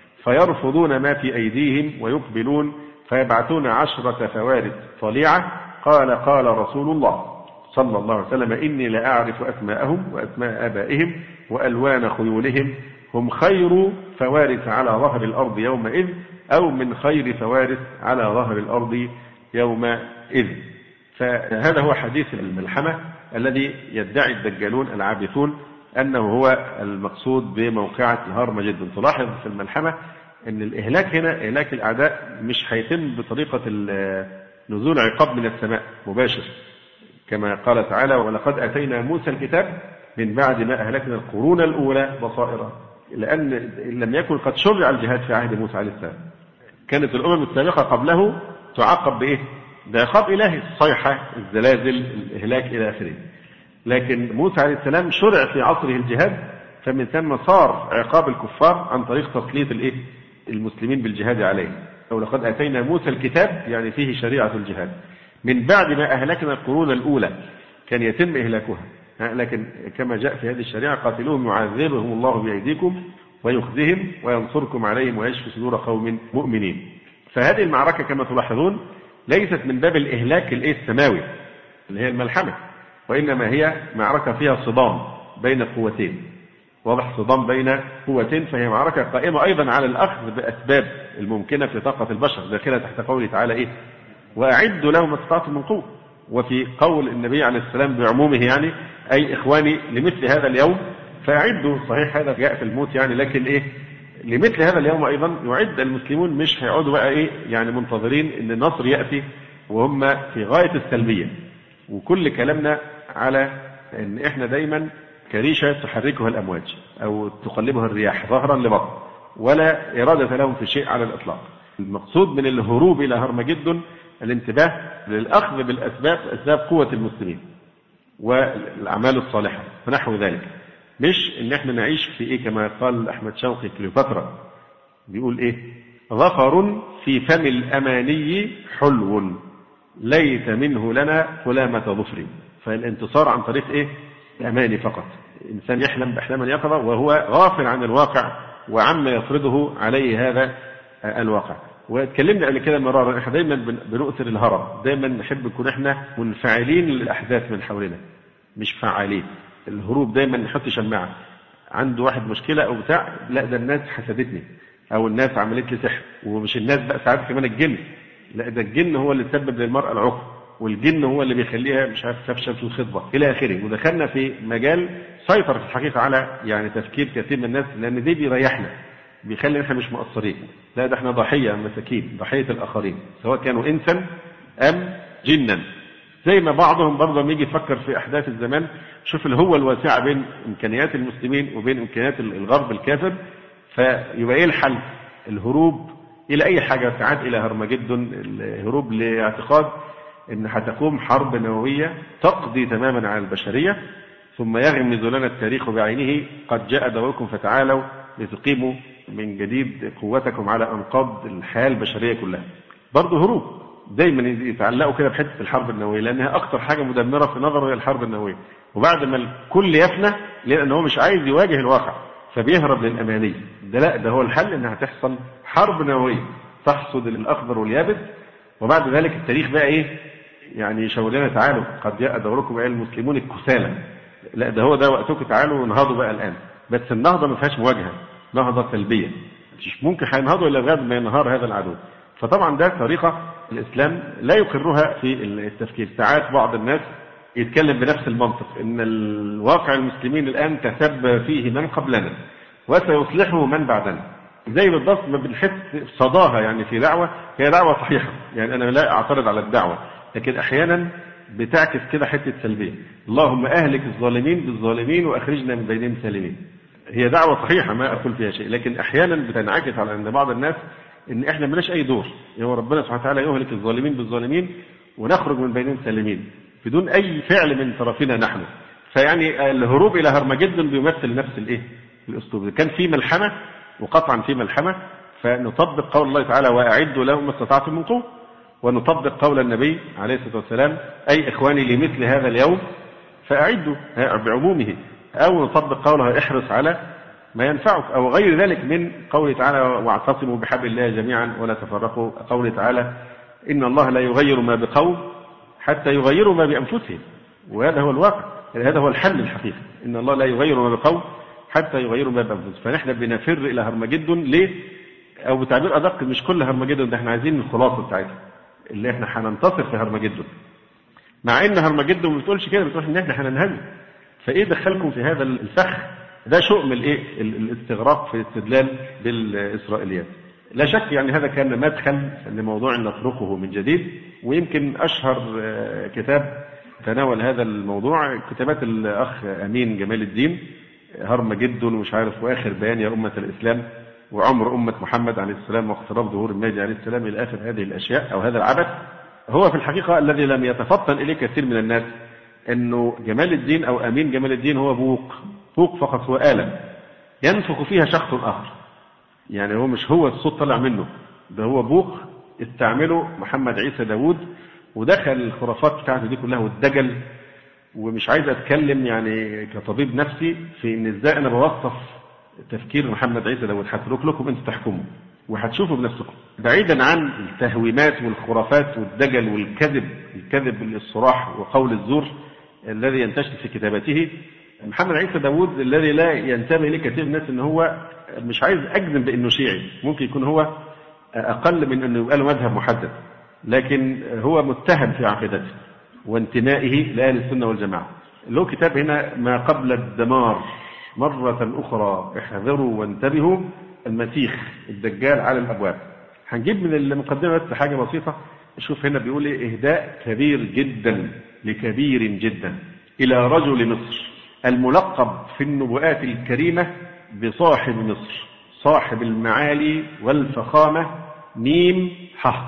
فيرفضون ما في أيديهم ويقبلون، فيبعثون 10 فوارس طليعة. قال رسول الله صلى الله عليه وسلم إني لأعرف أسماءهم وأسماء آبائهم وألوان خيولهم، هم خير فوارس على ظهر الأرض يومئذ أو من خير فوارس على ظهر الأرض يومئذ. فهذا هو حديث الملحمة الذي يدعي الدجالون العابثون أنه هو المقصود بموقعة الهرمجدن. تلاحظ في الملحمة أن الإهلاك هنا إهلاك الأعداء مش هيتم بطريقة نزول عقاب من السماء مباشر، كما قال تعالى ولقد أتينا موسى الكتاب من بعد ما أهلكنا القرون الأولى بصائر، لأن لم يكن قد شرع الجهاد في عهد موسى عليه السلام. كانت الأمم السابقة قبله تعاقب بإيه؟ بعقاب إلهي، الصيحة، الزلازل، الإهلاك إلى آخره. لكن موسى عليه السلام شرع في عصره الجهاد، فمن ثم صار عقاب الكفار عن طريق تسليط المسلمين بالجهاد عليه. ولقد أتينا موسى الكتاب يعني فيه شريعة الجهاد من بعد ما أهلكنا القرون الأولى، كان يتم إهلاكها، لكن كما جاء في هذه الشريعة قاتلوهم يعذبهم الله بأيديكم ويخزهم وينصركم عليهم ويشفي صدور قوم مؤمنين. فهذه المعركة كما تلاحظون ليست من باب الإهلاك السماوي اللي هي الملحمة، وإنما هي معركة فيها صدام بين قوتين، واضح، صدام بين قوتين. فهي معركة قائمة أيضا على الأخذ بأسباب الممكنة في طاقة البشر، داخلة تحت قوله تعالى وأعدوا لهم ما استطعتم من قوة. وفي قول النبي عليه السلام بعمومه يعني أي إخواني لمثل هذا اليوم فأعدوا. صحيح هذا جاء في الموت يعني، لكن لمثل هذا اليوم أيضا يعد المسلمون، مش هيقعدوا بقى يعني منتظرين أن النصر يأتي وهم في غاية السلبية، وكل كلامنا على أن إحنا دايما كريشة تحركها الأمواج أو تقلبها الرياح ظهرا لبطن، ولا إرادة لهم في شيء على الإطلاق. المقصود من الهروب إلى هرمجدون الانتباه للأخذ بالأسباب، أسباب قوة المسلمين والأعمال الصالحة ونحو ذلك، مش إن إحنا نعيش في كما قال أحمد شوقي كليوباترا، بيقول ظفر في فم الأماني حلو ليت منه لنا كلامة ظفر. فالانتصار عن طريق الأماني فقط. إنسان يحلم بأحلاما يقظة وهو غافل عن الواقع وعما يفرضه عليه هذا الواقع. واتكلمنا قبل كده مرارا، احنا دايما بنؤثر الهرب، دايما نحب نكون احنا منفعلين للأحداث من حولنا مش فعالين. الهروب دايما نحط شماعة، عنده واحد مشكلة أو بتاع، لا ده الناس حسدتني أو الناس عملت لي سحر، ومش الناس بقى، ساعات كمان الجن، لا ده الجن هو اللي سبب للمرأة العقم، والجن هو اللي بيخليها مش عارف تفشل في الخطبة إلى آخره. ودخلنا في مجال سيطر في الحقيقة على يعني تفكير كثير من الناس، لأن دي بيريحنا، بيخلي احنا مش مقصرين، لا ده احنا ضحية مساكين، ضحية الآخرين سواء كانوا إنسا أم جنا. زي ما بعضهم برضه لما يجي يفكر في أحداث الزمان، شوف الهوة الواسعة بين إمكانيات المسلمين وبين إمكانيات الغرب الكافر، فيبقى الحل؟ الهروب إلى أي حاجة، ساعات إلى هرمجدون، الهروب لاعتقاد إن هتقوم حرب نووية تقضي تماما على البشرية، ثم يغمز لنا التاريخ بعينه قد جاء دوركم فتعالوا لتقيموا من جديد قوتكم على أنقاض الحياة البشرية كلها. برضه هروب، دايما يتعلقوا كده بحتة الحرب النووية، لأنها أكثر حاجة مدمرة في نظره هي الحرب النووية. وبعد ما الكل يفنى، لأن هو مش عايز يواجه الواقع فبيهرب للأمانية. ده لا، ده هو الحل، إنها تحصل حرب نووية تحصد الأخضر واليابس، وبعد ذلك التاريخ بقى يعني يشاور لنا تعالوا قد جاء دوركم أيها المسلمون الكسالى. لا ده هو ده وقتكم، تعالوا ونهضوا بقى الآن. بس النهضة ما فيهاش مواجهة، نهضة سلبية، مش ممكن هينهضوا إلا لغاية ما ينهار هذا العدو. فطبعا ده طريقة الإسلام لا يقرها في التفكير. ساعات بعض الناس يتكلم بنفس المنطق، إن الواقع المسلمين الآن تسبب فيه من قبلنا وسيصلحه من بعدنا. زي بالضبط ما بنحس صداها يعني في دعوة، هي دعوة صحيحة، يعني أنا لا أعترض على الدعوة، لكن أحيانا بتعكس كده حتة سلبية، اللهم أهلك الظالمين بالظالمين وأخرجنا من بينهم سالمين. هي دعوة صحيحة ما أقول فيها شيء، لكن أحيانا بتنعكس على أن بعض الناس إن إحنا ملاش أي دور، هو ربنا سبحانه وتعالى يهلك الظالمين بالظالمين ونخرج من بينهم سالمين بدون أي فعل من طرفنا نحن. فيعني الهروب إلى هرمجدون بيمثل نفس الأسلوب. كان في ملحمة، وقطعا في ملحمة، فنطبق قول الله تعالى وأعدوا لهم ما استطعتم من قوة، ونطبق قول النبي عليه الصلاة والسلام أي إخواني لمثل هذا اليوم فأعدوا بعمومه، أو نطبق قوله احرص على ما ينفعك، أو غير ذلك من قوله تعالى واعتصموا بحبل الله جميعا ولا تفرقوا، قوله تعالى إن الله لا يغير ما بقوم حتى يغيروا ما بأنفسهم. وهذا هو الواقع، هذا هو الحل الحقيقي، إن الله لا يغير ما بقوم حتى يغيروا ما بأنفسهم. فنحن بنفر إلى هرمجدون ليه؟ أو بتعبير أدق، مش كل هرمجدون ده، احنا عايزين الخلاصة بتاعتها اللي احنا هننتصر في هرمجدون، مع ان هرمجدون ما بتقولش كده، بتقول ان احنا هننهزم. فايه دخلكم في هذا الفخ؟ ده شؤم الاستغراق في الاستدلال بالاسرائيليات. لا شك يعني هذا كان مدخل لموضوع نطرقه من جديد، ويمكن اشهر كتاب تناول هذا الموضوع كتابات الاخ امين جمال الدين، هرمجدون ومش عارف واخر بيان يا امه الاسلام، وعمر أمة محمد عليه السلام، واقتراب ظهور المهدي عليه السلام، إلى آخر هذه الأشياء أو هذا العبث. هو في الحقيقة الذي لم يتفطن إليه كثير من الناس أنه جمال الدين أو أمين جمال الدين هو بوق فقط، هو آلة ينفخ فيها شخص آخر، يعني هو مش هو الصوت طلع منه، ده هو بوق استعمله محمد عيسى داود، ودخل الخرافات بتاعته دي كلها والدجل. ومش عايز أتكلم يعني كطبيب نفسي في إن إزاي أنا بوصف تفكير محمد عيسى داود، هترك لكم انتم تحكموا وهتشوفوا بنفسكم، بعيدا عن التهويمات والخرافات والدجل والكذب، الكذب الصراح وقول الزور الذي ينتشر في كتاباته. محمد عيسى داود الذي لا ينتبه إليه كثير من الناس، ان هو مش عايز اجزم بانه شيعي، ممكن يكون هو اقل من انه يبقى له مذهب محدد، لكن هو متهم في عقيدته وانتمائه لأهل السنة والجماعة. له كتاب هنا ما قبل الدمار مرة أخرى احذروا وانتبهوا المسيح الدجال على الأبواب. هنجيب من المقدمة بس حاجة بسيطة. شوف هنا بيقول إهداء كبير جدا لكبير جدا إلى رجل مصر الملقب في النبوءات الكريمة بصاحب مصر، صاحب المعالي والفخامة، ميم ح،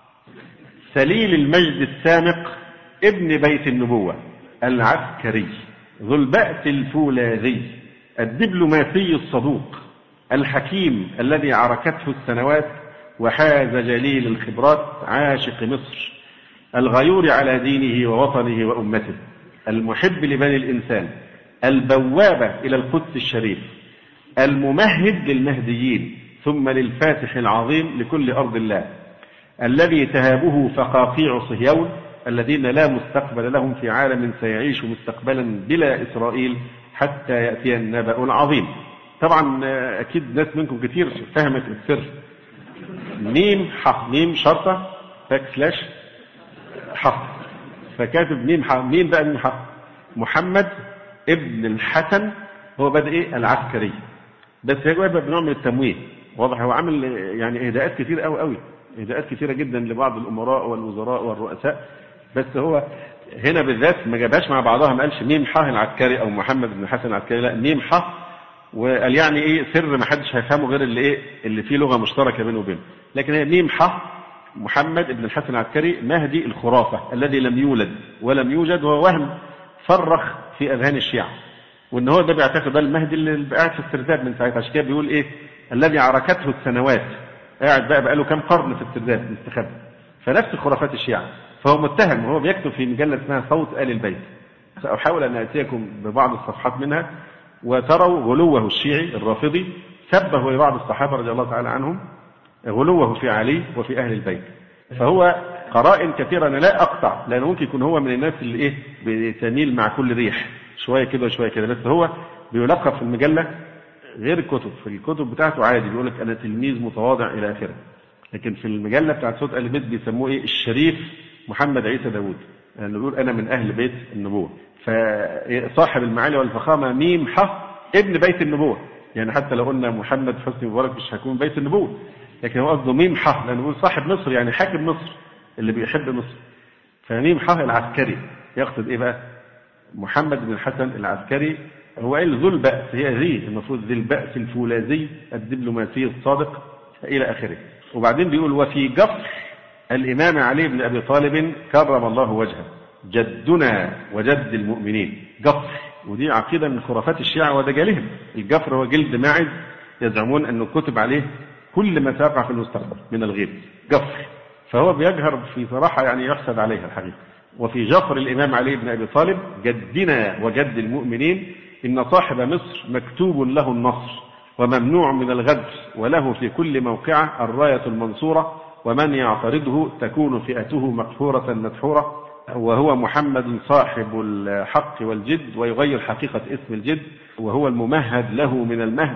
سليل المجد السامق، ابن بيت النبوة، العسكري، ذو البأس الفولاذي، الدبلوماسي الصدوق، الحكيم الذي عركته السنوات وحاز جليل الخبرات، عاشق مصر، الغيور على دينه ووطنه وأمته، المحب لبني الإنسان، البوابة إلى القدس الشريف، الممهد للمهديين ثم للفاتح العظيم لكل أرض الله، الذي تهابه فقاقيع صهيون الذين لا مستقبل لهم في عالم سيعيش مستقبلا بلا إسرائيل حتى يأتي النبأ العظيم. طبعا أكيد ناس منكم كتير فهمت السر. ميم ح، ميم شرطة باك سلاش ح، فكاتب ميم ح. مين بقى ميم ح؟ محمد ابن الحسن، هو بدأ إيه؟ العسكري، بس هو بقى بنوع من التمويه. واضح هو عامل يعني إهداءات كتير قوي، إهداءات كتيرة جدا لبعض الأمراء والوزراء والرؤساء، بس هو هنا بالذات ما جابهاش مع بعضها، ما قالش ميم ح العسكري أو محمد بن الحسن العسكري، لا ميم ح، وقال يعني إيه سر ما حدش هيفهمه غير اللي إيه اللي فيه لغة مشتركة بينه وبينه. لكن هي ميم ح، محمد بن الحسن العسكري، مهدي الخرافة الذي لم يولد ولم يوجد، وهو وهم فرخ في أذهان الشيعة، وإن هو ده بيعتقد ده المهدي اللي قاعد في السرداب من ساعتها. عشان كده بيقول إيه الذي عركته السنوات، قاعد بقى له كم قرن في السرداب مستخبي، فنفس خرافات الشيعة. فهو متهم وهو بيكتب في مجلة اسمها صوت آل البيت. سأحاول أن أتيكم ببعض الصفحات منها وتروا غلوه الشيعي الرافضي، سبه لبعض الصحابة رضي الله تعالى عنهم، غلوه في علي وفي أهل البيت. فهو قرائن كثيرة أنا لا أقطع، لأنه ممكن يكون هو من الناس اللي إيه بتميل مع كل ريح شوية كده وشوية كده، بس هو بيلقب في المجلة غير الكتب. في الكتب بتاعته عادي بيقول لك أنا تلميذ متواضع إلى آخره، لكن في المجلة بتاعت صوت آل البيت بيسموه إيه الشريف محمد عيسى داوود، يعني بيقول أنا من أهل بيت النبوة. فصاحب المعالي والفخامة ميم ح، ابن بيت النبوة. يعني حتى لو قلنا محمد حسني مبارك مش هيكون بيت النبوة، لكن هو قصده ميم ح، لأنه بيقول صاحب مصر يعني حاكم مصر اللي بيحب مصر. فميم ح العسكري يقصد إيه بقى؟ محمد بن الحسن العسكري، هو قال ذو البأس، هي ذي المفروض ذي البأس الفولاذي الدبلوماسي الصادق إلى آخره. وبعدين بيقول وفي جفر الإمام علي بن أبي طالب كرم الله وجهه جدنا وجد المؤمنين. جفر، ودي عقيدة من خرافات الشيعة ودجالهم. الجفر هو جلد ماعز يزعمون أنه كتب عليه كل ما سيقع في المستقبل من الغيب، جفر. فهو بيجهر في صراحة يعني يحسد عليها الحقيقة. وفي جفر الإمام علي بن أبي طالب جدنا وجد المؤمنين إن صاحب مصر مكتوب له النصر وممنوع من الغدر، وله في كل موقعة الراية المنصورة، ومن يعترضه تكون فئته مقهورة مدحورة، وهو محمد صاحب الحق والجد ويغير حقيقة اسم الجد، وهو الممهد له من المهد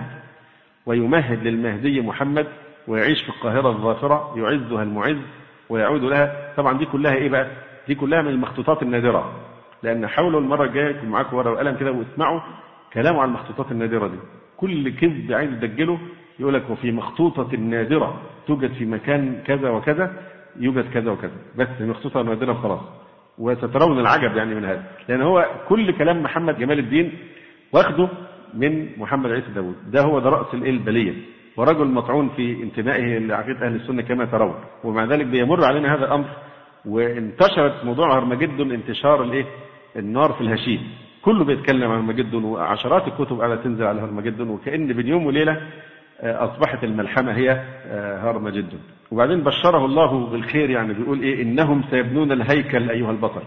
ويمهد للمهدي محمد، ويعيش في القاهرة الظافرة يعزها المعز ويعود لها. طبعا دي كلها إيه بقى؟ دي كلها من المخطوطات النادرة، لأن حاولوا المرة الجاية يكون معاكم ورقة وقلم كده واسمعوا كلامه عن المخطوطات النادرة دي. كل كذب عايز يدجله يقول لك وفي مخطوطة نادرة توجد في مكان كذا وكذا يوجد كذا وكذا، بس مخطوطة نادرة خلاص. وسترون العجب يعني من هذا، لأن هو كل كلام محمد جمال الدين واخده من محمد عيسى داوود. ده هو ده رأس البلية، ورجل مطعون في انتمائه لعقيدة أهل السنة كما ترون. ومع ذلك بيمر علينا هذا الأمر، وانتشرت موضوع هرمجدون انتشار النار في الهشيم، كله بيتكلم عن هرمجدون، وعشرات الكتب على تنزل على هرمجدون، وكأن بين يوم وليلة أصبحت الملحمة هي هرمجدون. وبعدين بشره الله بالخير، يعني بيقول إيه إنهم سيبنون الهيكل أيها البطل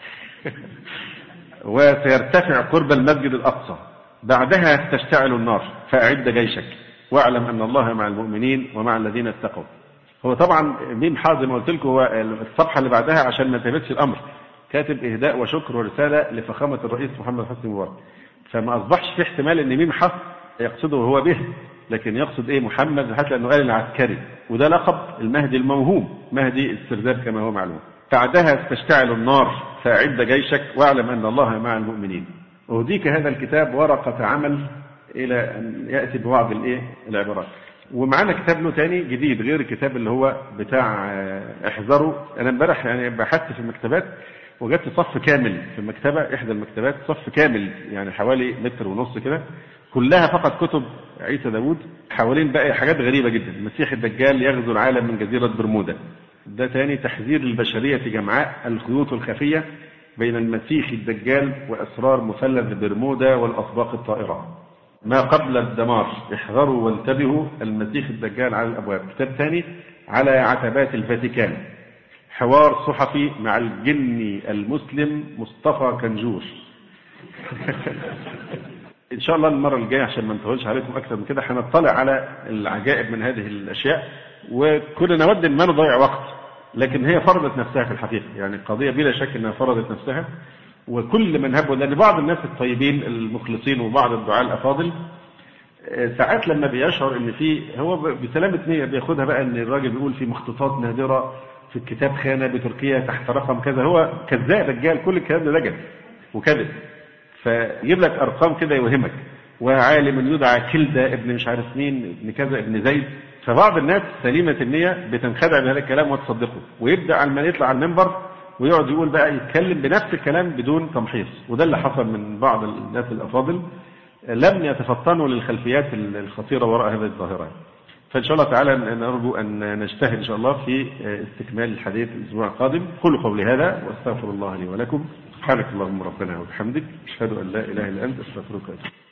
وسيرتفع قرب المسجد الأقصى، بعدها تشتعل النار فأعد جيشك واعلم أن الله مع المؤمنين ومع الذين اتقوا. هو طبعا ميم حاضر ما قلت لكم، هو الصفحة اللي بعدها عشان ما تهبطش الأمر كاتب إهداء وشكر ورسالة لفخامة الرئيس محمد حسني مبارك، فما أصبحش في احتمال أن ميم حص يقصده هو به، لكن يقصد إيه محمد، حتى لأنه قال العسكري، وده لقب المهدي الموهوم، مهدي السرداب كما هو معلوم. بعدها تشتعل النار فأعد جيشك واعلم أن الله مع المؤمنين. أهديك هذا الكتاب ورقة عمل إلى أن يأتي ببعض العبارات. ومعانا كتاب له تاني جديد غير الكتاب اللي هو بتاع احذروا. انا امبارح يعني بحثت في المكتبات وجدت صف كامل في المكتبة، احدى المكتبات صف كامل يعني حوالي 1.5 متر كده، كلها فقط كتب عيسى داوود، حوالين بقى حاجات غريبة جدا. المسيح الدجال يغزو العالم من جزيرة برمودا، ده تاني تحذير للبشرية جمعاء الخيوط الخفية بين المسيح الدجال وأسرار مثلث برمودا والأسباق الطائرة، ما قبل الدمار، احذروا وانتبهوا، المسيح الدجال على الأبواب. كتاب ثاني على عتبات الفاتيكان، حوار صحفي مع الجني المسلم مصطفى كنجور. إن شاء الله المرة الجاية عشان ما نطولش عليكم أكثر من كده هنطلع على العجائب من هذه الأشياء، وكلنا نود ما نضيع وقت، لكن هي فرضت نفسها في الحقيقة، يعني قضية بلا شك أنها فرضت نفسها. وكل من هب، لأن بعض الناس الطيبين المخلصين وبعض الدعاة الأفاضل ساعات لما بيشعر ان في هو بسلامة نية بياخدها بقى ان الراجل بيقول في مخطوطات نادرة في الكتاب خانة بتركيا تحت رقم كذا، هو كذاب دجال، كل الكلام ده دجل وكذب، فيجيب لك ارقام كده يوهمك، وعالم يدعى كلدة ابن مش عارف مين ابن كذا ابن زيد. فبعض الناس سليمة النية بتنخدع بهذا الكلام وتصدقه، ويبدأ على يطلع على المنبر ويقعد يقول بقى يتكلم بنفس الكلام بدون تمحيص. وده اللي حصل من بعض الناس الأفاضل، لم يتفطنوا للخلفيات الخطيرة وراء هذه الظاهرة. فإن شاء الله تعالى نرجو أن نجتهد إن شاء الله في استكمال الحديث الأسبوع القادم. قولوا قولي هذا واستغفر الله لي ولكم. سبحانك اللهم ربنا وبحمدك، أشهد أن لا إله إلا أنت، أستغفرك.